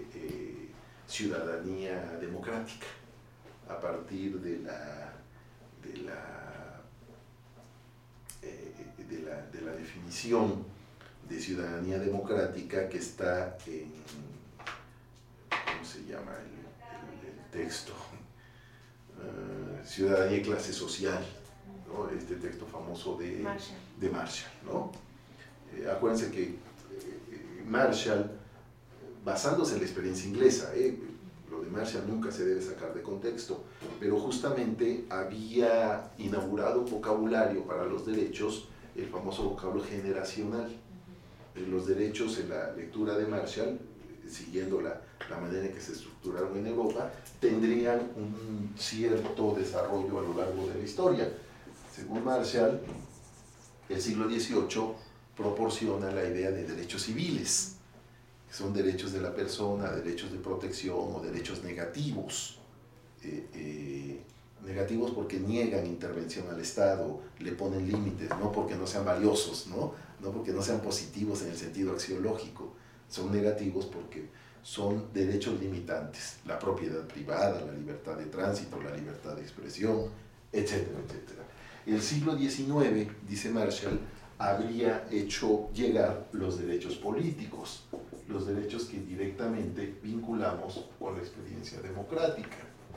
ciudadanía democrática, a partir de la definición de ciudadanía democrática que está en, ¿cómo se llama el texto? Ciudadanía y clase social, ¿no? Este texto famoso de Marshall, ¿no? Acuérdense que Marshall, basándose en la experiencia inglesa, lo de Marshall nunca se debe sacar de contexto, pero justamente había inaugurado un vocabulario para los derechos, el famoso vocablo generacional. Los derechos en la lectura de Marshall, siguiendo la manera en que se estructuraron en Europa, tendrían un cierto desarrollo a lo largo de la historia. Según Marshall, el siglo XVIII proporciona la idea de derechos civiles, que son derechos de la persona, derechos de protección o derechos negativos. Negativos porque niegan intervención al Estado, le ponen límites, no porque no sean valiosos, no porque no sean positivos en el sentido axiológico, son negativos porque son derechos limitantes, la propiedad privada, la libertad de tránsito, la libertad de expresión, etcétera, etcétera. El siglo XIX, dice Marshall, habría hecho llegar los derechos políticos, los derechos que directamente vinculamos con la experiencia democrática.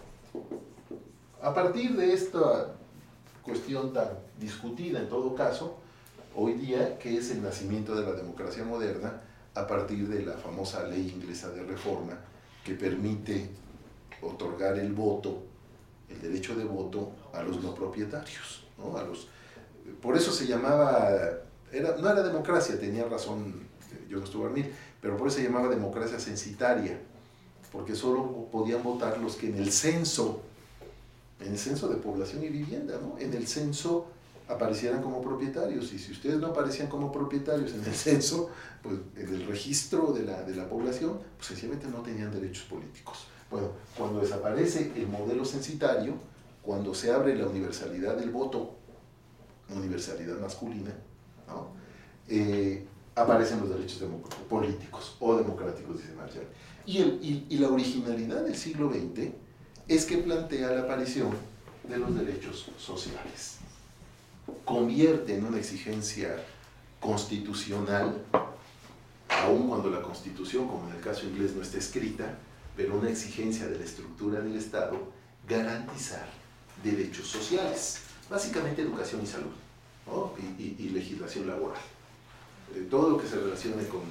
A partir de esta cuestión tan discutida en todo caso, hoy día, que es el nacimiento de la democracia moderna, a partir de la famosa ley inglesa de reforma, que permite otorgar el voto, el derecho de voto, a los no propietarios, ¿no? Por eso se llamaba, no era democracia, tenía razón John Stuart Mill, pero por eso se llamaba democracia censitaria, porque solo podían votar los que en el censo de población y vivienda, ¿no? En el censo aparecieran como propietarios, y si ustedes no aparecían como propietarios en el censo, pues en el registro de la población, pues sencillamente no tenían derechos políticos. Bueno, cuando desaparece el modelo censitario, cuando se abre la universalidad del voto, universalidad masculina, ¿no? Aparecen los derechos políticos o democráticos, dice Marshall. Y la originalidad del siglo XX es que plantea la aparición de los derechos sociales. Convierte en una exigencia constitucional, aun cuando la Constitución, como en el caso inglés, no está escrita, pero una exigencia de la estructura del Estado, garantizar derechos sociales. básicamente educación y salud, ¿no? y legislación laboral. Todo lo que se relacione con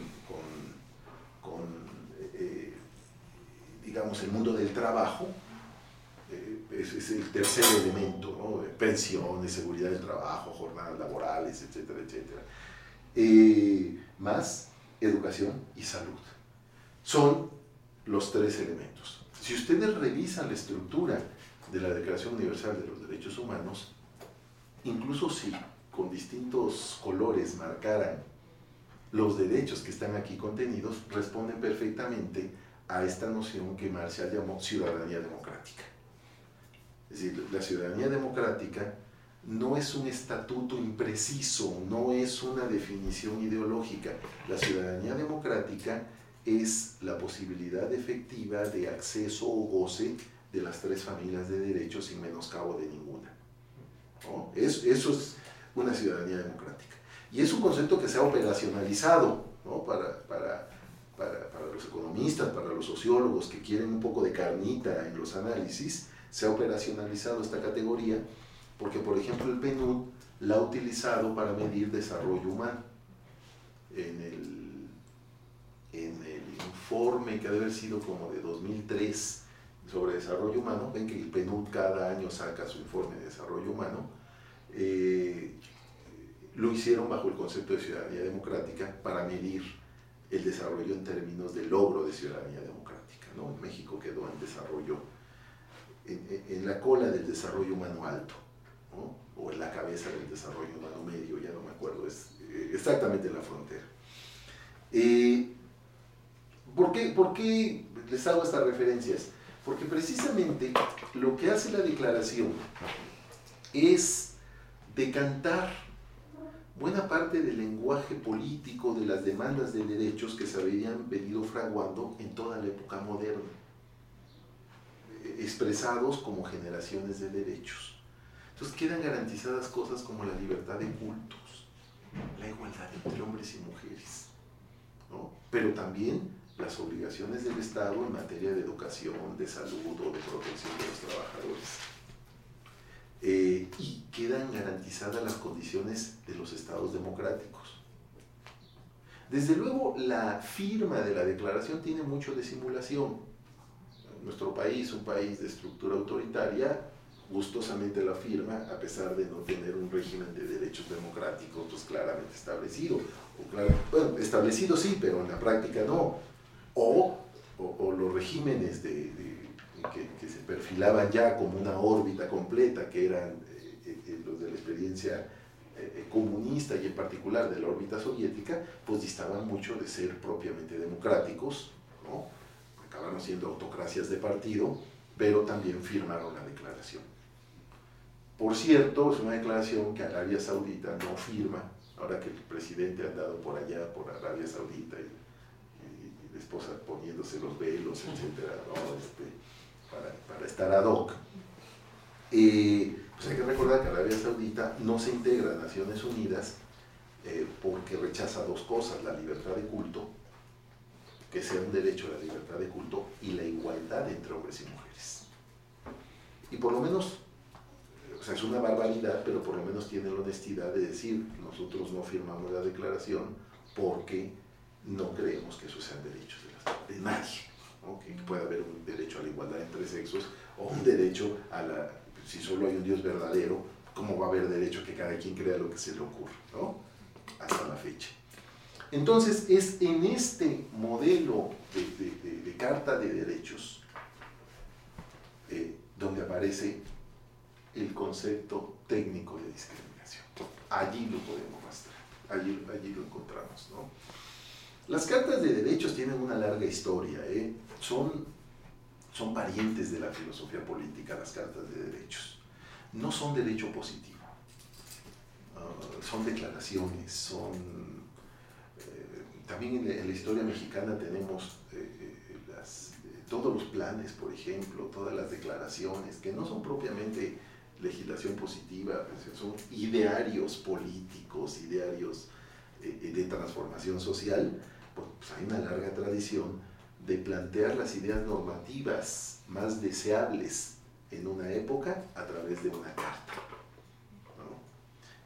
digamos, el mundo del trabajo, es el tercer elemento, ¿no? Pensiones, seguridad del trabajo, jornadas laborales, etcétera, etcétera. Más educación y salud. Son los tres elementos. Si ustedes revisan la estructura de la Declaración Universal de los Derechos Humanos, incluso si con distintos colores marcaran los derechos que están aquí contenidos, responden perfectamente a esta noción que Marshall llamó ciudadanía democrática. Es decir, la ciudadanía democrática no es un estatuto impreciso, no es una definición ideológica. La ciudadanía democrática es la posibilidad efectiva de acceso o goce de las tres familias de derechos sin menoscabo de ninguna, ¿no? Eso es una ciudadanía democrática. Y es un concepto que se ha operacionalizado, ¿no? para los economistas, para los sociólogos que quieren un poco de carnita en los análisis, se ha operacionalizado esta categoría porque, por ejemplo, el PNUD la ha utilizado para medir desarrollo humano. En el informe que debe haber sido como de 2003 sobre desarrollo humano, ven que el PNUD cada año saca su informe de desarrollo humano, lo hicieron bajo el concepto de ciudadanía democrática para medir el desarrollo en términos de logro de ciudadanía democrática, ¿no? México quedó en desarrollo, en la cola del desarrollo humano alto, ¿no? O en la cabeza del desarrollo humano medio, ya no me acuerdo, es exactamente en la frontera. ¿Por qué les hago estas referencias? Porque precisamente lo que hace la declaración es decantar buena parte del lenguaje político, de las demandas de derechos que se habían venido fraguando en toda la época moderna, expresados como generaciones de derechos. Entonces quedan garantizadas cosas como la libertad de cultos, la igualdad entre hombres y mujeres, ¿no? Pero también las obligaciones del Estado en materia de educación, de salud o de protección de los trabajadores. Y quedan garantizadas las condiciones de los estados democráticos. Desde luego, la firma de la declaración tiene mucho de simulación. Nuestro país, un país de estructura autoritaria, gustosamente la firma, a pesar de no tener un régimen de derechos democráticos pues, claramente establecido. Bueno, establecido sí, pero en la práctica no. O los regímenes que se perfilaban ya como una órbita completa, que eran los de la experiencia comunista y en particular de la órbita soviética, pues distaban mucho de ser propiamente democráticos, ¿no? Acabaron siendo autocracias de partido, pero también firmaron la declaración. Por cierto, es una declaración que Arabia Saudita no firma, ahora que el presidente ha andado por allá, por Arabia Saudita, y la esposa poniéndose los velos, etcétera, ¿no? Para estar ad hoc. Pues hay que recordar que Arabia Saudita no se integra a Naciones Unidas porque rechaza dos cosas: la libertad de culto, que sea un derecho a la libertad de culto, y la igualdad entre hombres y mujeres. Y por lo menos, o sea, es una barbaridad, pero por lo menos tienen la honestidad de decir: nosotros no firmamos la declaración porque no creemos que esos sean derechos de nadie, ¿no? Que pueda haber un derecho a la igualdad entre sexos o un derecho a la... Si solo hay un Dios verdadero, ¿cómo va a haber derecho a que cada quien crea lo que se le ocurra, ¿no? Hasta la fecha. Entonces, es en este modelo de Carta de Derechos donde aparece el concepto técnico de discriminación. Allí lo podemos rastrear, allí lo encontramos, ¿no? Las cartas de derechos tienen una larga historia, son parientes de la filosofía política, las cartas de derechos. No son derecho positivo, son declaraciones, también en la historia mexicana tenemos todos los planes, por ejemplo, todas las declaraciones, que no son propiamente legislación positiva, son idearios políticos, idearios de transformación social. Pues hay una larga tradición de plantear las ideas normativas más deseables en una época a través de una carta.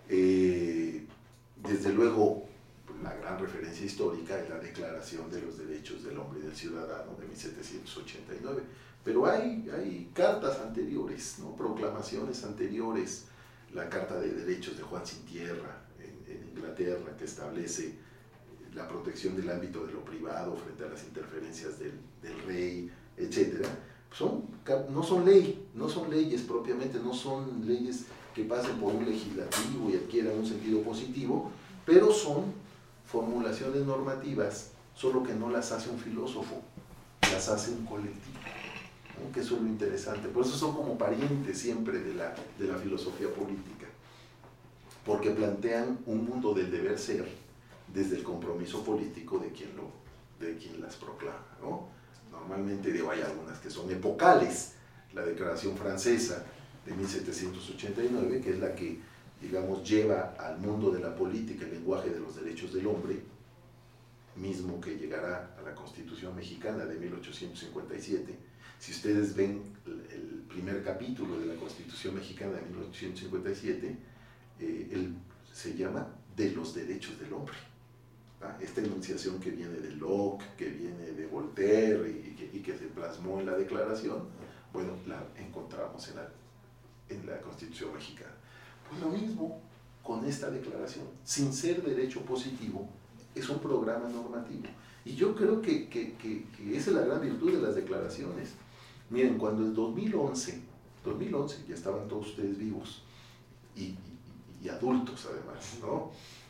Desde luego, la gran referencia histórica es la Declaración de los Derechos del Hombre y del Ciudadano de 1789. Pero hay cartas anteriores, ¿no? Proclamaciones anteriores, la Carta de Derechos de Juan Sin Tierra en Inglaterra, que establece la protección del ámbito de lo privado frente a las interferencias del rey, etc. No son leyes propiamente, no son leyes que pasen por un legislativo y adquieran un sentido positivo, pero son formulaciones normativas, solo que no las hace un filósofo, las hace un colectivo, ¿no? Que eso es lo interesante. Por eso son como parientes siempre de la filosofía política, porque plantean un mundo del deber ser desde el compromiso político de quien las proclama, ¿no? Normalmente hay algunas que son epocales, la Declaración Francesa de 1789, que es la que, digamos, lleva al mundo de la política el lenguaje de los derechos del hombre, mismo que llegará a la Constitución Mexicana de 1857. Si ustedes ven el primer capítulo de la Constitución Mexicana de 1857, se llama De los Derechos del Hombre. Esta enunciación que viene de Locke, que viene de Voltaire y que se plasmó en la Declaración, bueno, la encontramos en la Constitución Mexicana. Pues lo mismo con esta declaración, sin ser derecho positivo, es un programa normativo. Y yo creo que esa es la gran virtud de las declaraciones. Miren, cuando en 2011, ya estaban todos ustedes vivos y adultos además, ¿no?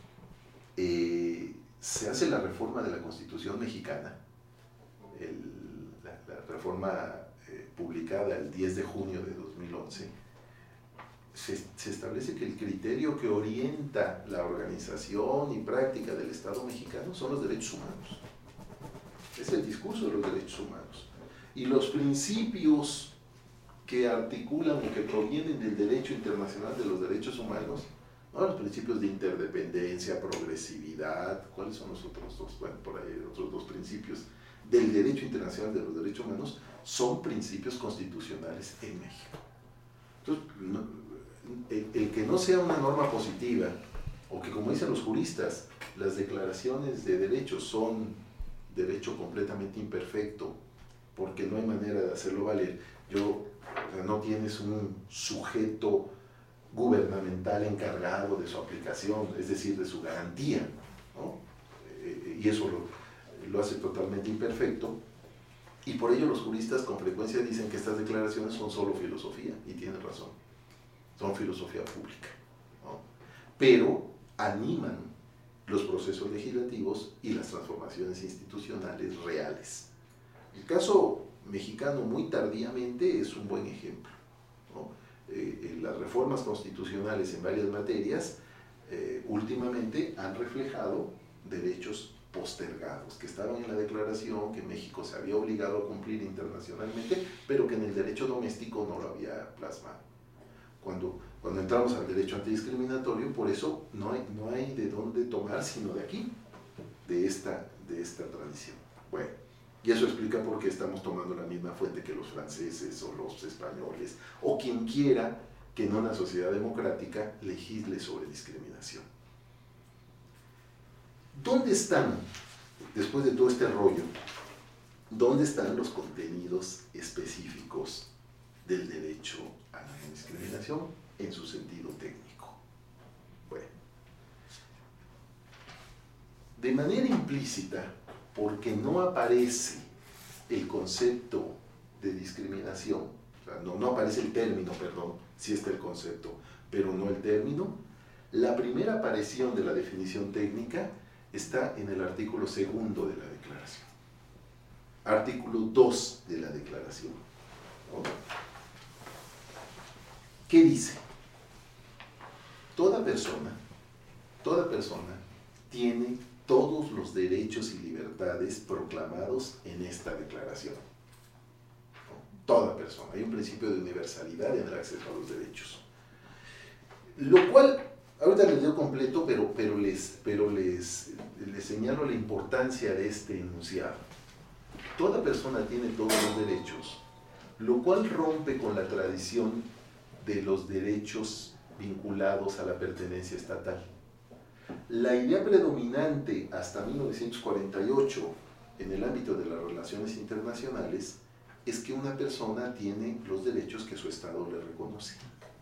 Se hace la reforma de la Constitución Mexicana, la reforma publicada el 10 de junio de 2011, se establece que el criterio que orienta la organización y práctica del Estado mexicano son los derechos humanos. Es el discurso de los derechos humanos. Y los principios que articulan o que provienen del derecho internacional de los derechos humanos, ¿no? Los principios de interdependencia, progresividad, ¿cuáles son los otros dos? Bueno, por ahí hay otros dos principios del derecho internacional de los derechos humanos, son principios constitucionales en México. Entonces, el que no sea una norma positiva, o que, como dicen los juristas, las declaraciones de derechos son derecho completamente imperfecto, porque no hay manera de hacerlo valer. No tienes un sujeto gubernamental encargado de su aplicación, es decir, de su garantía, ¿no? Y eso lo hace totalmente imperfecto, y por ello los juristas con frecuencia dicen que estas declaraciones son solo filosofía, y tienen razón, son filosofía pública, ¿no? Pero animan los procesos legislativos y las transformaciones institucionales reales. El caso mexicano, muy tardíamente, es un buen ejemplo, ¿no? Las reformas constitucionales en varias materias últimamente han reflejado derechos postergados, que estaban en la declaración, que México se había obligado a cumplir internacionalmente, pero que en el derecho doméstico no lo había plasmado. Cuando entramos al derecho antidiscriminatorio, por eso no hay de dónde tomar sino de aquí, de esta tradición. Bueno, y eso explica por qué estamos tomando la misma fuente que los franceses o los españoles, o quien quiera que en una sociedad democrática legisle sobre discriminación. ¿Dónde están, después de todo este rollo, dónde están los contenidos específicos del derecho a la no discriminación en su sentido técnico? Bueno, de manera implícita, porque no aparece el concepto de discriminación, o sea, no aparece el término, perdón, sí está el concepto, pero no el término, la primera aparición de la definición técnica está en el artículo 2 de la declaración. Artículo 2 de la declaración, ¿no? ¿Qué dice? Toda persona tiene todos los derechos y libertades proclamados en esta declaración, ¿no? Toda persona. Hay un principio de universalidad en el acceso a los derechos. Lo cual, ahorita les leo completo, pero les señalo la importancia de este enunciado. Toda persona tiene todos los derechos, lo cual rompe con la tradición de los derechos vinculados a la pertenencia estatal. La idea predominante hasta 1948 en el ámbito de las relaciones internacionales es que una persona tiene los derechos que su Estado le reconoce.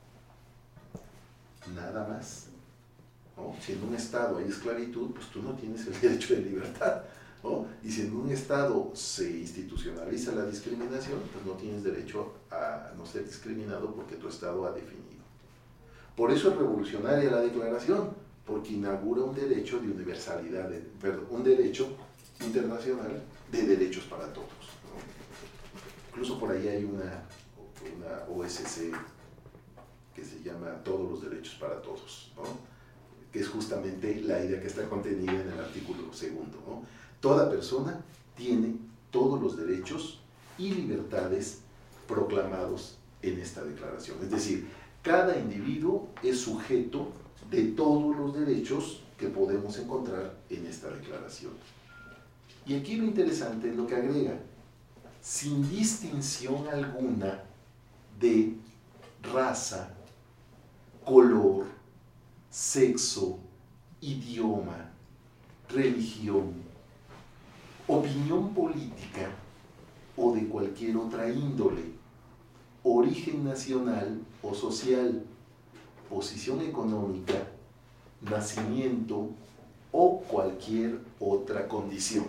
Nada más, ¿no? Si en un Estado hay esclavitud, pues tú no tienes el derecho de libertad, ¿no? Y si en un Estado se institucionaliza la discriminación, pues no tienes derecho a no ser discriminado porque tu Estado ha definido. Por eso es revolucionaria la declaración, porque inaugura un derecho de universalidad, un derecho internacional de derechos para todos, ¿no? Incluso por ahí hay una OSC que se llama Todos los Derechos para Todos, ¿no? Que es justamente la idea que está contenida en el artículo segundo, ¿no? Toda persona tiene todos los derechos y libertades proclamados en esta declaración. Es decir, cada individuo es sujeto de todos los derechos que podemos encontrar en esta declaración. Y aquí lo interesante es lo que agrega: sin distinción alguna de raza, color, sexo, idioma, religión, opinión política o de cualquier otra índole, origen nacional o social, posición económica, nacimiento o cualquier otra condición.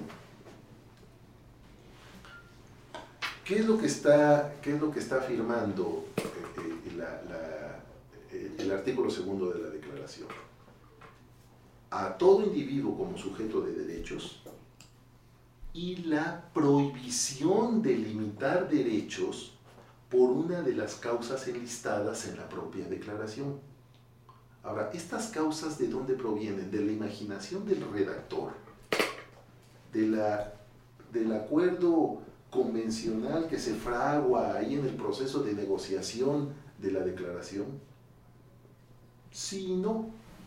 ¿Qué es lo que está afirmando el artículo segundo de la Declaración? A todo individuo como sujeto de derechos y la prohibición de limitar derechos por una de las causas enlistadas en la propia Declaración. Ahora, ¿estas causas de dónde provienen? De la imaginación del redactor, del acuerdo convencional que se fragua ahí en el proceso de negociación de la Declaración. Sí y no.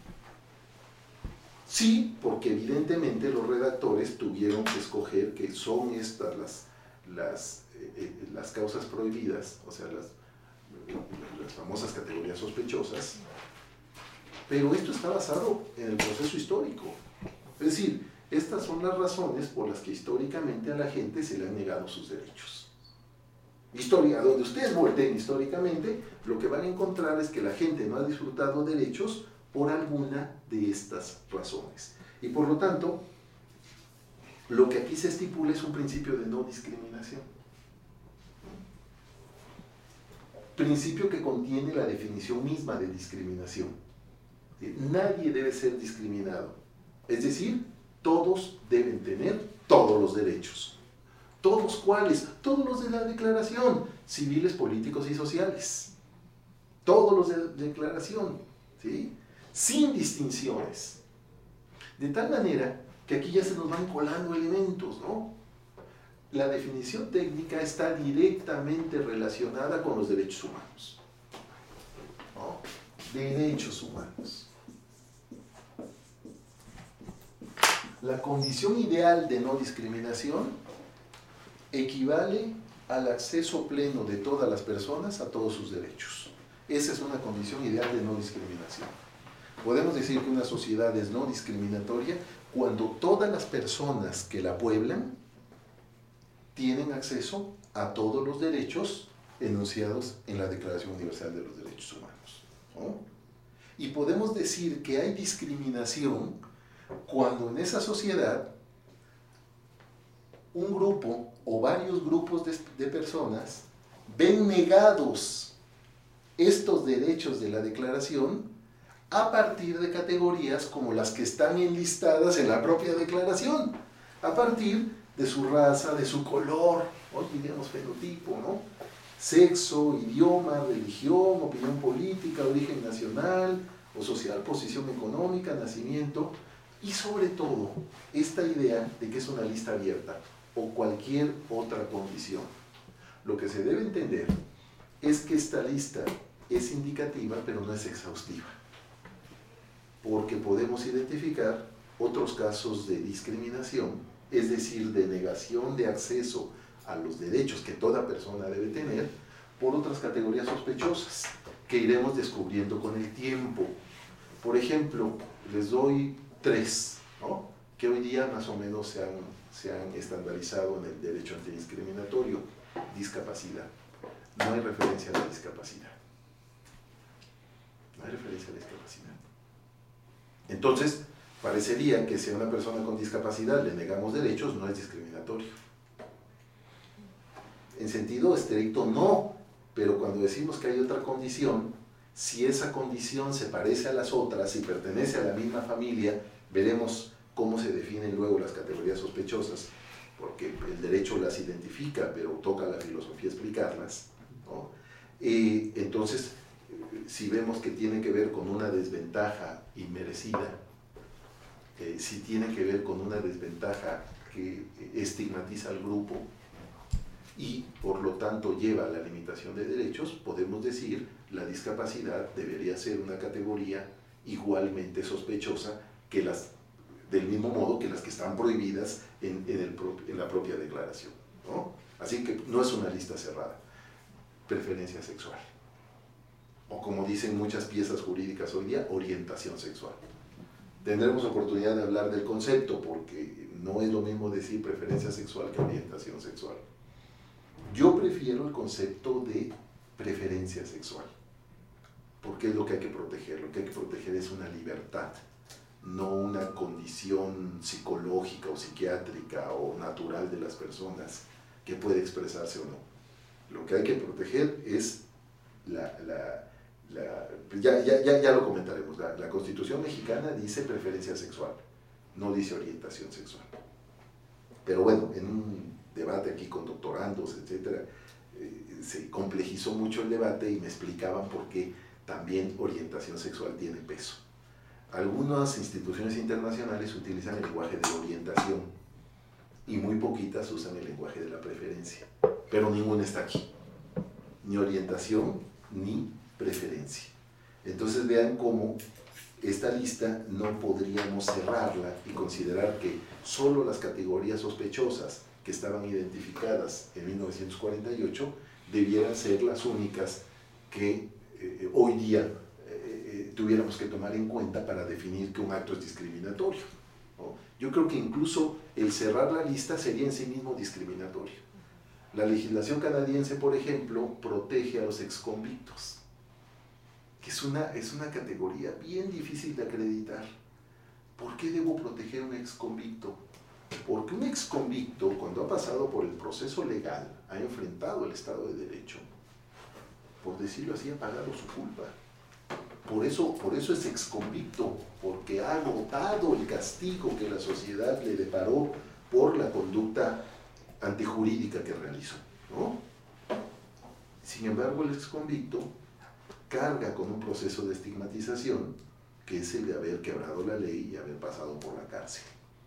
Sí, porque evidentemente los redactores tuvieron que escoger que son estas las causas prohibidas, o sea, las famosas categorías sospechosas, pero esto está basado en el proceso histórico. Es decir, estas son las razones por las que históricamente a la gente se le han negado sus derechos. Donde ustedes volteen históricamente, lo que van a encontrar es que la gente no ha disfrutado derechos por alguna de estas razones. Y por lo tanto, lo que aquí se estipula es un principio de no discriminación. Principio que contiene la definición misma de discriminación. Nadie debe ser discriminado. Es decir, todos deben tener todos los derechos. ¿Todos cuáles? Todos los de la Declaración, civiles, políticos y sociales. Todos los de la Declaración, ¿sí? Sin distinciones. De tal manera que aquí ya se nos van colando elementos, ¿no? La definición técnica está directamente relacionada con los derechos humanos, ¿no? Derechos humanos. La condición ideal de no discriminación equivale al acceso pleno de todas las personas a todos sus derechos. Esa es una condición ideal de no discriminación. Podemos decir que una sociedad es no discriminatoria cuando todas las personas que la pueblan tienen acceso a todos los derechos enunciados en la Declaración Universal de los Derechos Humanos, ¿no? Y podemos decir que hay discriminación cuando en esa sociedad un grupo o varios grupos de personas ven negados estos derechos de la Declaración a partir de categorías como las que están enlistadas en la propia Declaración, a partir de su raza, de su color, hoy diríamos fenotipo, ¿no? Sexo, idioma, religión, opinión política, origen nacional o social, posición económica, nacimiento, y sobre todo esta idea de que es una lista abierta o cualquier otra condición. Lo que se debe entender es que esta lista es indicativa, pero no es exhaustiva, porque podemos identificar otros casos de discriminación, es decir, de negación de acceso a los derechos que toda persona debe tener por otras categorías sospechosas, que iremos descubriendo con el tiempo. Por ejemplo, les doy 3, ¿no?, que hoy día más o menos se han estandarizado en el derecho antidiscriminatorio. Discapacidad. No hay referencia a la discapacidad. No hay referencia a la discapacidad. Entonces, parecería que si a una persona con discapacidad le negamos derechos, no es discriminatorio. En sentido estricto, no, pero cuando decimos que hay otra condición, si esa condición se parece a las otras y pertenece a la misma familia, veremos cómo se definen luego las categorías sospechosas, porque el derecho las identifica, pero toca a la filosofía explicarlas, ¿no? Entonces, si vemos que tiene que ver con una desventaja inmerecida, si tiene que ver con una desventaja que estigmatiza al grupo y por lo tanto lleva a la limitación de derechos, podemos decir la discapacidad debería ser una categoría igualmente sospechosa que del mismo modo que las que están prohibidas en la propia declaración, ¿no? Así que no es una lista cerrada. Preferencia sexual, o como dicen muchas piezas jurídicas hoy día, orientación sexual. Tendremos oportunidad de hablar del concepto, porque no es lo mismo decir preferencia sexual que orientación sexual. Yo prefiero el concepto de preferencia sexual, porque es lo que hay que proteger. Lo que hay que proteger es una libertad, no una condición psicológica o psiquiátrica o natural de las personas que puede expresarse o no. Lo que hay que proteger es ya lo comentaremos, la Constitución mexicana dice preferencia sexual, no dice orientación sexual. Pero bueno, en un debate aquí con doctorandos, etcétera, se complejizó mucho el debate y me explicaban por qué también orientación sexual tiene peso. Algunas instituciones internacionales utilizan el lenguaje de orientación y muy poquitas usan el lenguaje de la preferencia, pero ninguna está aquí, ni orientación ni preferencia. Entonces vean cómo esta lista no podríamos cerrarla y considerar que solo las categorías sospechosas que estaban identificadas en 1948 debieran ser las únicas que hoy día tuviéramos que tomar en cuenta para definir que un acto es discriminatorio, ¿no? Yo creo que incluso el cerrar la lista sería en sí mismo discriminatorio. La legislación canadiense, por ejemplo, protege a los exconvictos, que es una categoría bien difícil de acreditar. ¿Por qué debo proteger a un exconvicto? Porque un exconvicto, cuando ha pasado por el proceso legal, ha enfrentado el Estado de Derecho, por decirlo así, ha pagado su culpa. Por eso es exconvicto, porque ha agotado el castigo que la sociedad le deparó por la conducta antijurídica que realizó, ¿no? Sin embargo, el exconvicto carga con un proceso de estigmatización que es el de haber quebrado la ley y haber pasado por la cárcel.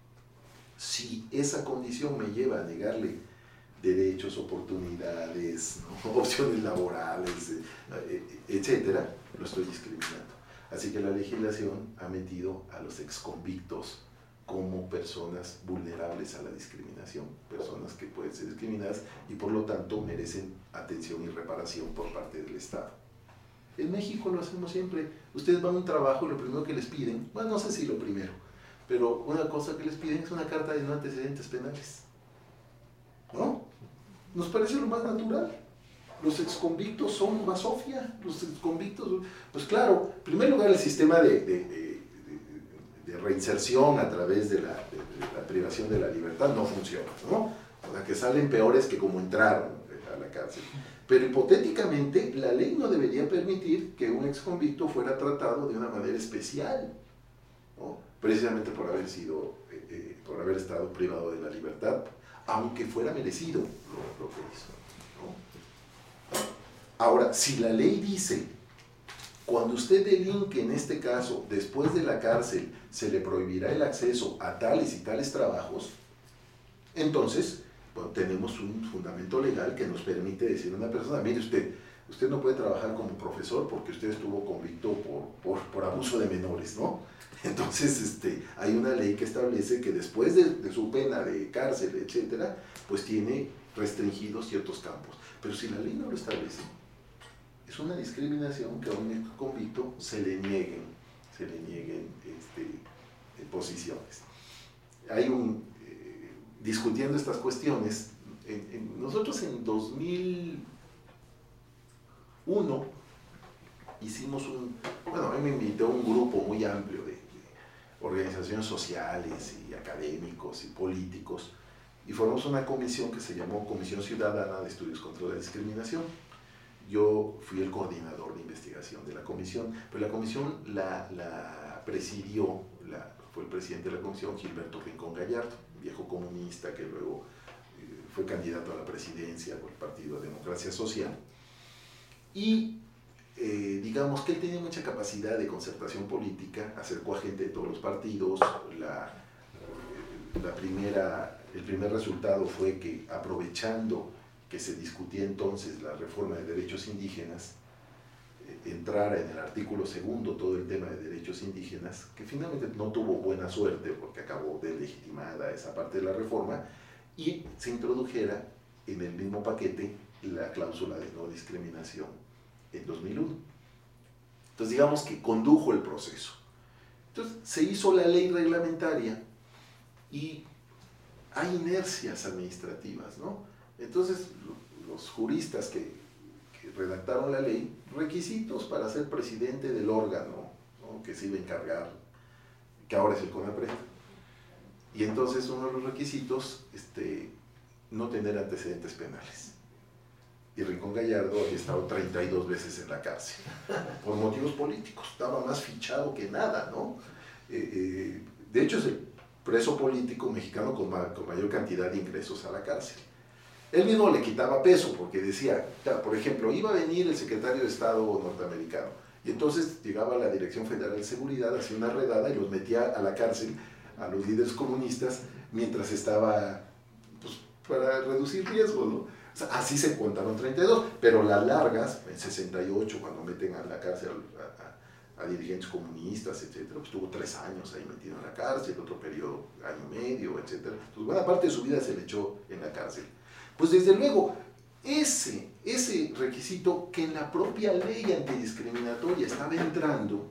Si esa condición me lleva a negarle derechos, oportunidades, ¿no?, opciones laborales, etcétera, lo estoy discriminando. Así que la legislación ha metido a los exconvictos como personas vulnerables a la discriminación, personas que pueden ser discriminadas y por lo tanto merecen atención y reparación por parte del Estado. En México lo hacemos siempre. Ustedes van a un trabajo y lo primero que les piden, bueno, no sé si lo primero, pero una cosa que les piden es una carta de no antecedentes penales, ¿no? Nos parece lo más natural. Los exconvictos son basofia. Los exconvictos, pues claro, en primer lugar el sistema de reinserción a través de la privación de la libertad no funciona, ¿no? O sea, que salen peores que como entraron a la cárcel. Pero hipotéticamente la ley no debería permitir que un exconvicto fuera tratado de una manera especial, ¿no?, precisamente por haber estado privado de la libertad, aunque fuera merecido lo que hizo, ¿no? Ahora, si la ley dice, cuando usted delinque, en este caso, después de la cárcel, se le prohibirá el acceso a tales y tales trabajos, entonces, bueno, tenemos un fundamento legal que nos permite decir a una persona, mire usted no puede trabajar como profesor porque usted estuvo convicto por abuso de menores, ¿no? Entonces, hay una ley que establece que después de su pena de cárcel, etcétera, pues tiene restringidos ciertos campos. Pero si la ley no lo establece, es una discriminación que a un convicto se le nieguen posiciones. Hay discutiendo estas cuestiones, nosotros en 2001 hicimos a mí me invitó un grupo muy amplio de organizaciones sociales y académicos y políticos, y formamos una comisión que se llamó Comisión Ciudadana de Estudios contra la Discriminación. Yo fui el coordinador de investigación de la comisión, pero la comisión la presidió, fue el presidente de la comisión, Gilberto Rincón Gallardo, viejo comunista que luego fue candidato a la presidencia por el Partido de Democracia Social. Y digamos que él tenía mucha capacidad de concertación política, acercó a gente de todos los partidos. El primer resultado fue que, aprovechando que se discutía entonces la reforma de derechos indígenas, entrara en el artículo 2 todo el tema de derechos indígenas, que finalmente no tuvo buena suerte porque acabó deslegitimada esa parte de la reforma, y se introdujera en el mismo paquete la cláusula de no discriminación en 2001. Entonces digamos que condujo el proceso. Entonces se hizo la ley reglamentaria y hay inercias administrativas, ¿no? Entonces los juristas que redactaron la ley, requisitos para ser presidente del órgano, ¿no?, que se iba a encargar, que ahora es el CONAPRED. Y entonces uno de los requisitos, no tener antecedentes penales. Y Rincón Gallardo había estado 32 veces en la cárcel, por motivos políticos, estaba más fichado que nada, ¿no? De hecho es el preso político mexicano con mayor cantidad de ingresos a la cárcel. Él mismo le quitaba peso porque decía, por ejemplo, iba a venir el secretario de Estado norteamericano y entonces llegaba a la Dirección Federal de Seguridad, hacía una redada y los metía a la cárcel a los líderes comunistas mientras estaba, pues, para reducir riesgos, ¿no? O sea, así se contaron 32, pero las largas, en 68, cuando meten a la cárcel a dirigentes comunistas, etc., pues tuvo 3 años ahí metido en la cárcel, otro periodo, año y medio, etc. Pues buena parte de su vida se le echó en la cárcel. Pues desde luego, ese requisito que en la propia ley antidiscriminatoria estaba entrando,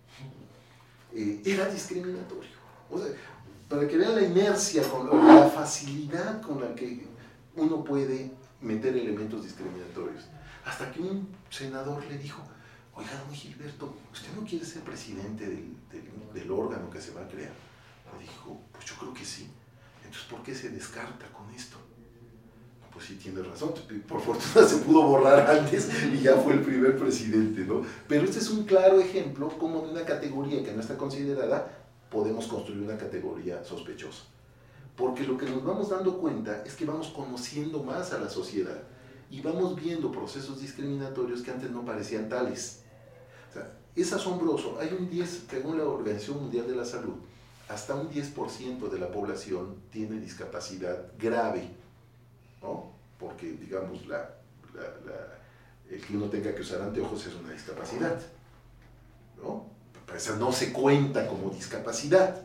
era discriminatorio. O sea, para que vean la inercia, la facilidad con la que uno puede meter elementos discriminatorios. Hasta que un senador le dijo, oiga, don Gilberto, ¿usted no quiere ser presidente del órgano que se va a crear? Le dijo, pues yo creo que sí. Entonces, ¿por qué se descarta con esto? Pues sí, tiene razón, por fortuna se pudo borrar antes y ya fue el primer presidente, ¿no? Pero este es un claro ejemplo como de una categoría que no está considerada, podemos construir una categoría sospechosa. Porque lo que nos vamos dando cuenta es que vamos conociendo más a la sociedad y vamos viendo procesos discriminatorios que antes no parecían tales. O sea, es asombroso, hay un 10, según la Organización Mundial de la Salud, hasta un 10% de la población tiene discapacidad grave, ¿no? Porque, digamos, el que uno tenga que usar anteojos es una discapacidad, ¿no? Pero esa no se cuenta como discapacidad.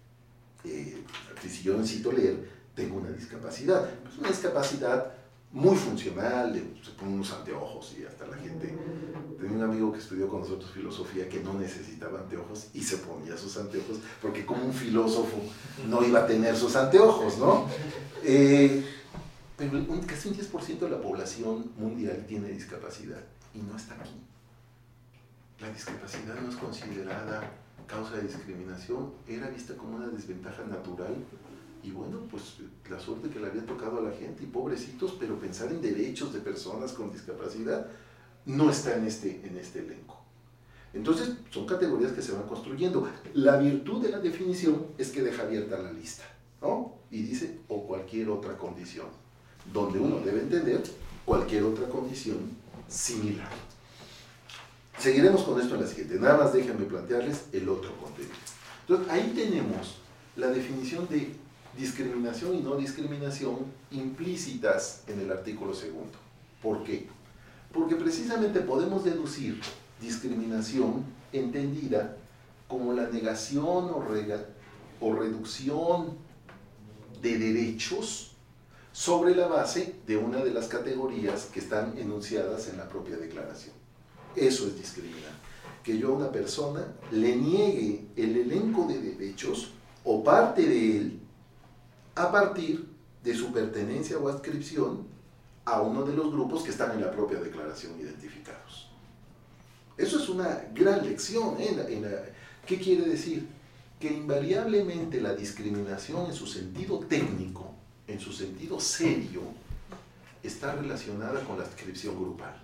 Si yo necesito leer, tengo una discapacidad. Es una discapacidad muy funcional, se ponen unos anteojos y hasta la gente... Tenía un amigo que estudió con nosotros filosofía que no necesitaba anteojos y se ponía sus anteojos porque como un filósofo no iba a tener sus anteojos, ¿no? Pero casi un 10% de la población mundial tiene discapacidad y no está aquí. La discapacidad no es considerada causa de discriminación, era vista como una desventaja natural y bueno, pues la suerte que le había tocado a la gente y pobrecitos, pero pensar en derechos de personas con discapacidad no está en este elenco. Entonces son categorías que se van construyendo. La virtud de la definición es que deja abierta la lista, ¿no? Y dice, o cualquier otra condición, donde uno debe entender cualquier otra condición similar. Seguiremos con esto en la siguiente, nada más déjenme plantearles el otro contenido. Entonces, ahí tenemos la definición de discriminación y no discriminación implícitas en el artículo 2. ¿Por qué? Porque precisamente podemos deducir discriminación entendida como la negación o reducción de derechos sobre la base de una de las categorías que están enunciadas en la propia declaración. Eso es discriminar. Que yo a una persona le niegue el elenco de derechos o parte de él a partir de su pertenencia o adscripción a uno de los grupos que están en la propia declaración identificados. Eso es una gran lección. ¿Qué quiere decir? Que invariablemente la discriminación en su sentido técnico, en su sentido serio, está relacionada con la adscripción grupal.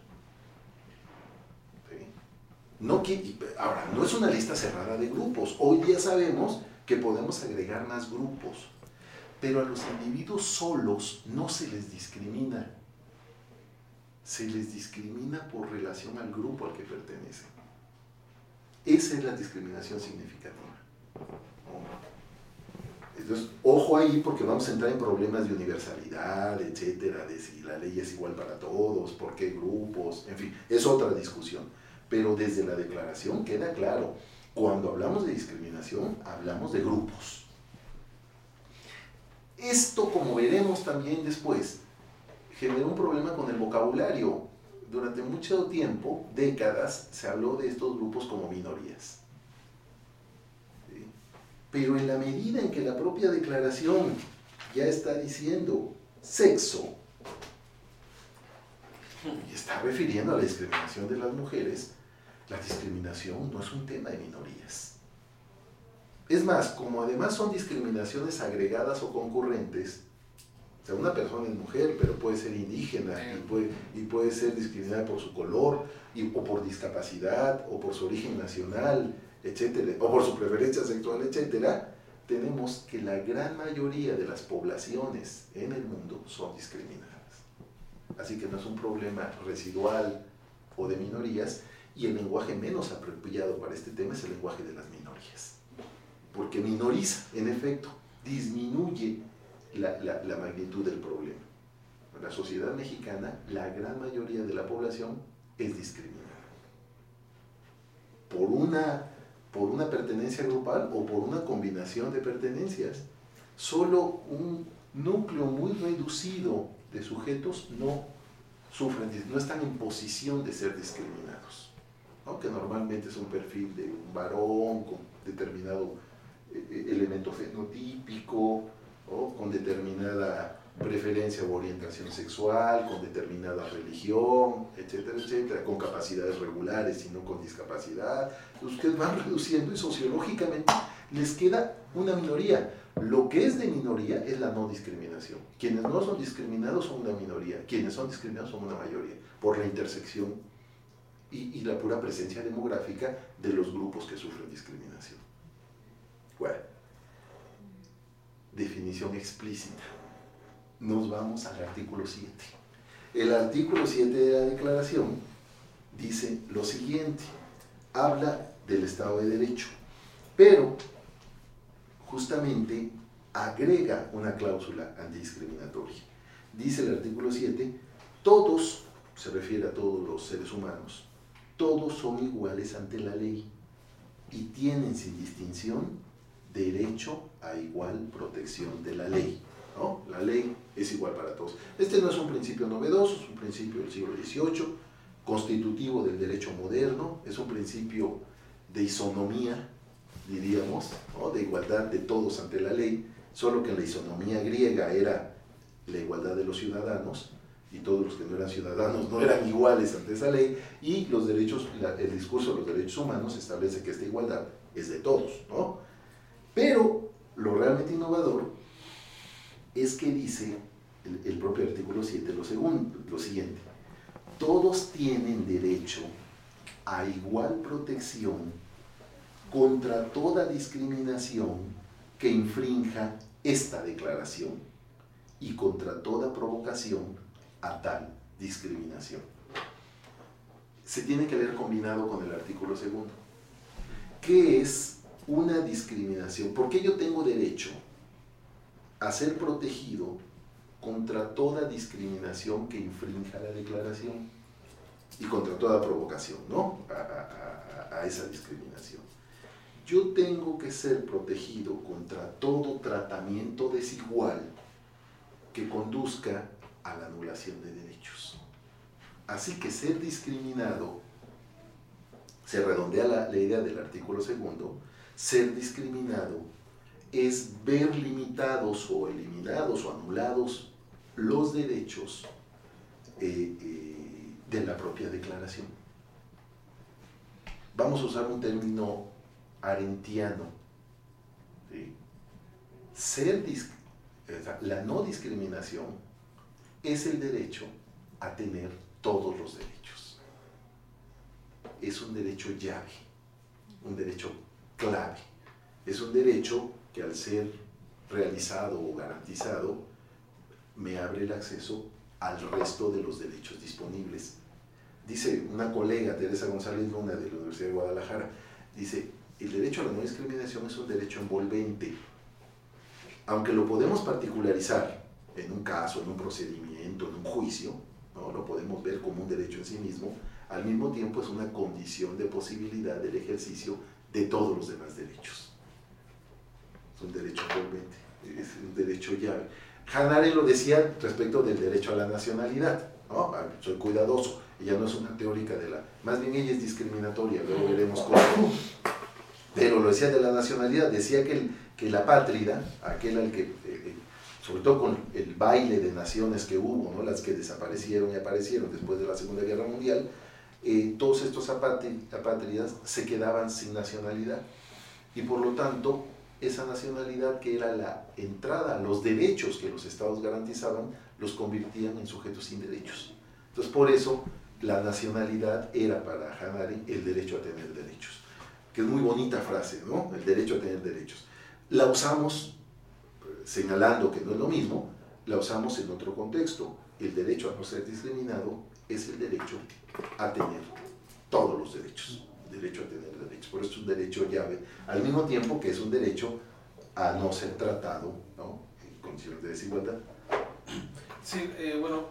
Ahora, no es una lista cerrada de grupos. Hoy día sabemos que podemos agregar más grupos, pero a los individuos solos no se les discrimina. Se les discrimina por relación al grupo al que pertenecen. Esa es la discriminación significativa. Entonces, ojo ahí, porque vamos a entrar en problemas de universalidad, etcétera, de si la ley es igual para todos, por qué grupos, en fin, es otra discusión. Pero desde la declaración queda claro, cuando hablamos de discriminación, hablamos de grupos. Esto, como veremos también después, generó un problema con el vocabulario. Durante mucho tiempo, décadas, se habló de estos grupos como minorías. ¿Sí? Pero en la medida en que la propia declaración ya está diciendo sexo, y está refiriendo a la discriminación de las mujeres, la discriminación no es un tema de minorías. Es más, como además son discriminaciones agregadas o concurrentes, o sea, una persona es mujer, pero puede ser indígena y puede ser discriminada por su color, o por discapacidad, o por su origen nacional, etcétera, o por su preferencia sexual, etcétera. Tenemos que la gran mayoría de las poblaciones en el mundo son discriminadas. Así que no es un problema residual o de minorías, y el lenguaje menos apropiado para este tema es el lenguaje de las minorías. Porque minoriza, en efecto, disminuye la magnitud del problema. En la sociedad mexicana, la gran mayoría de la población es discriminada. Por una pertenencia grupal o por una combinación de pertenencias. Solo un núcleo muy reducido de sujetos no sufren, no están en posición de ser discriminados, ¿no? Que normalmente es un perfil de un varón con determinado elemento fenotípico, ¿no? Con determinada preferencia o orientación sexual, con determinada religión, etcétera, etcétera, con capacidades regulares y no con discapacidad. Entonces ustedes van reduciendo y sociológicamente les queda una minoría. Lo que es de minoría es la no discriminación. Quienes no son discriminados son una minoría, quienes son discriminados son una mayoría, por la intersección y la pura presencia demográfica de los grupos que sufren discriminación. Bueno, definición explícita. Nos vamos al artículo 7. El artículo 7 de la declaración dice lo siguiente, habla del Estado de Derecho, pero justamente agrega una cláusula antidiscriminatoria. Dice el artículo 7, todos, se refiere a todos los seres humanos, todos son iguales ante la ley y tienen sin distinción derecho a igual protección de la ley, ¿no? La ley es igual para todos. Este no es un principio novedoso, es un principio del siglo XVIII, constitutivo del derecho moderno, es un principio de isonomía, diríamos, ¿no? De igualdad de todos ante la ley, solo que en la isonomía griega era la igualdad de los ciudadanos, y todos los que no eran ciudadanos no eran iguales ante esa ley, y los derechos, el discurso de los derechos humanos establece que esta igualdad es de todos, ¿no? Pero lo realmente innovador es que dice el propio artículo 7 lo siguiente, todos tienen derecho a igual protección contra toda discriminación que infrinja esta declaración y contra toda provocación a tal discriminación. Se tiene que ver combinado con el artículo 2. ¿Qué es una discriminación? ¿Por qué yo tengo derecho a ser protegido contra toda discriminación que infrinja la declaración y contra toda provocación, ¿no? a esa discriminación? Yo tengo que ser protegido contra todo tratamiento desigual que conduzca a la anulación de derechos. Así que ser discriminado se redondea la idea del artículo segundo, ser discriminado es ver limitados o eliminados o anulados los derechos de la propia declaración. Vamos a usar un término arendtiano, ¿sí? La no discriminación es el derecho a tener todos los derechos. Es un derecho llave, un derecho clave. Es un derecho que al ser realizado o garantizado me abre el acceso al resto de los derechos disponibles. Dice una colega, Teresa González Luna, de la Universidad de Guadalajara, dice, el derecho a la no discriminación es un derecho envolvente. Aunque lo podemos particularizar en un caso, en un procedimiento, en un juicio, ¿no? Lo podemos ver como un derecho en sí mismo, al mismo tiempo es una condición de posibilidad del ejercicio de todos los demás derechos. Es un derecho envolvente, es un derecho llave. Hannah Arendt lo decía respecto del derecho a la nacionalidad, ¿no? Soy cuidadoso, ella no es una teórica de la... Más bien ella es discriminatoria, luego veremos cómo. Pero lo decía de la nacionalidad, decía que la apátrida, aquel al que, sobre todo con el baile de naciones que hubo, ¿no? Las que desaparecieron y aparecieron después de la Segunda Guerra Mundial, todos estos apátridas se quedaban sin nacionalidad. Y por lo tanto, esa nacionalidad que era la entrada a los derechos que los estados garantizaban, los convertían en sujetos sin derechos. Entonces, por eso, la nacionalidad era para Hannah Arendt el derecho a tener derechos. Que es muy bonita frase, ¿no? El derecho a tener derechos. La usamos, señalando que no es lo mismo, la usamos en otro contexto. El derecho a no ser discriminado es el derecho a tener todos los derechos. Derecho a tener derechos. Por eso es un derecho llave, al mismo tiempo que es un derecho a no ser tratado, ¿no? En condiciones de desigualdad. Sí, bueno,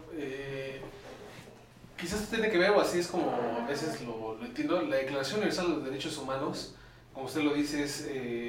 quizás tiene que ver, o así es como a veces lo entiendo, la Declaración Universal de los Derechos Humanos, como usted lo dice, es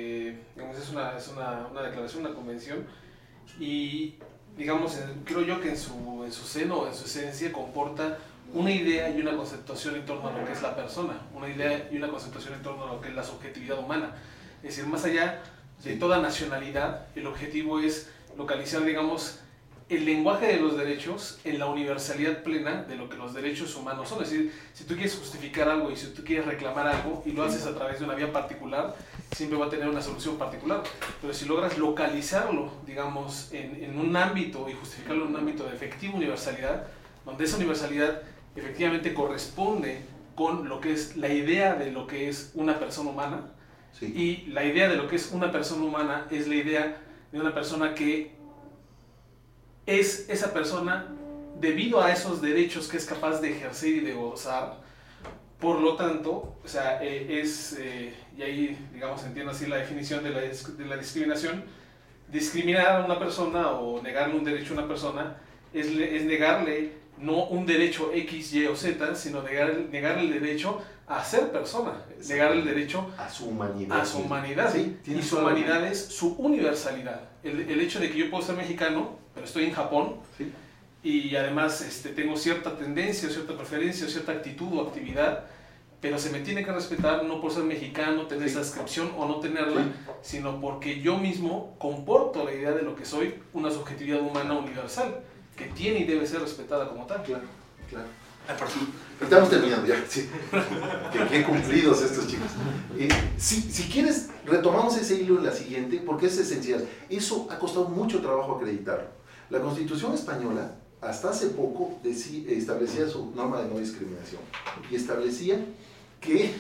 una declaración, una convención, y digamos, creo yo que en su seno, en su esencia, comporta una idea y una conceptuación en torno a lo que es la persona, una idea y una conceptuación en torno a lo que es la subjetividad humana. Es decir, más allá de toda nacionalidad, el objetivo es localizar, digamos, el lenguaje de los derechos en la universalidad plena de lo que los derechos humanos son. Es decir, si tú quieres justificar algo y si tú quieres reclamar algo y lo haces a través de una vía particular, siempre va a tener una solución particular. Pero si logras localizarlo, digamos, en un ámbito y justificarlo en un ámbito de efectiva universalidad, donde esa universalidad efectivamente corresponde con lo que es la idea de lo que es una persona humana, sí. Y la idea de lo que es una persona humana es la idea de una persona que es esa persona debido a esos derechos que es capaz de ejercer y de gozar. Por lo tanto, o sea, y ahí, digamos, entiendo así la definición de la discriminación. Discriminar a una persona o negarle un derecho a una persona es negarle no un derecho X, Y o Z, sino negarle el derecho a ser persona, negarle el derecho a su humanidad. A su humanidad. Sí, y su humanidad es su universalidad. El hecho de que yo puedo ser mexicano, pero estoy en Japón, sí. Y además tengo cierta tendencia, o cierta preferencia, o cierta actitud o actividad, pero se me tiene que respetar no por ser mexicano, tener esa adscripción o no tenerla, sino porque yo mismo comporto la idea de lo que soy, una subjetividad humana universal, que tiene y debe ser respetada como tal. Claro, claro. Estamos terminando ya, sí. Qué cumplidos estos chicos. Si quieres, retomamos ese hilo en la siguiente, porque es esencial. Eso ha costado mucho trabajo acreditarlo. La Constitución española, hasta hace poco, establecía su norma de no discriminación y establecía que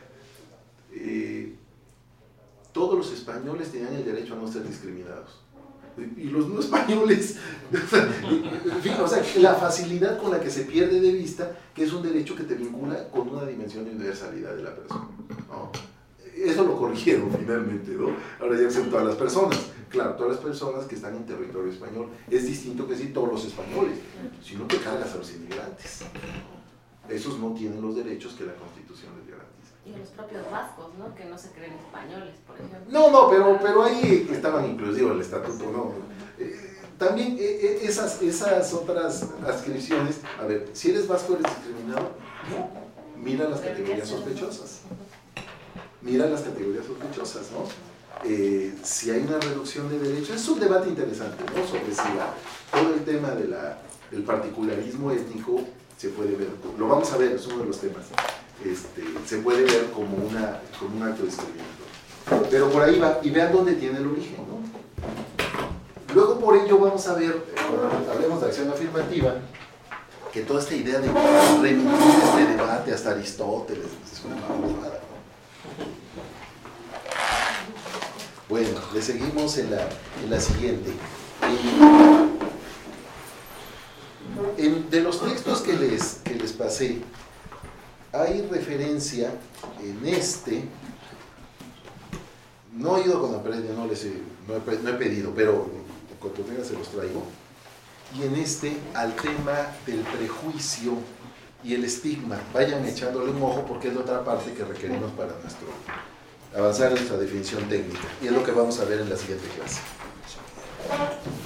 todos los españoles tenían el derecho a no ser discriminados. Y los no españoles, o sea, la facilidad con la que se pierde de vista que es un derecho que te vincula con una dimensión de universalidad de la persona, ¿no? Eso lo corrigieron finalmente, ¿no? Ahora ya son todas las personas, claro, todas las personas que están en territorio español. Es distinto que decir todos los españoles, si no te cargas a los inmigrantes, esos no tienen los derechos que la Constitución les garantiza. Y los propios vascos, ¿no? Que no se creen españoles, por ejemplo. No, pero ahí estaban inclusive el estatuto, ¿no? También esas otras adscripciones, a ver, si eres vasco eres discriminado, mira las categorías sospechosas. Mira las categorías sospechosas, ¿no? Si hay una reducción de derechos, es un debate interesante, ¿no? Sobre si todo el tema del particularismo étnico se puede ver, lo vamos a ver, es uno de los temas, se puede ver como un acto discriminatorio. Pero por ahí va, y vean dónde tiene el origen, ¿no? Luego por ello vamos a ver, cuando hablemos de acción afirmativa, que toda esta idea de remitir este debate hasta Aristóteles es una babosada, ¿no? Bueno, le seguimos en la siguiente. De los textos que les pasé, hay referencia en no he ido con la pared, no he pedido, pero cuando tenga se los traigo, y en al tema del prejuicio y el estigma. Vayan echándole un ojo porque es la otra parte que requerimos para avanzar en nuestra definición técnica, y es lo que vamos a ver en la siguiente clase.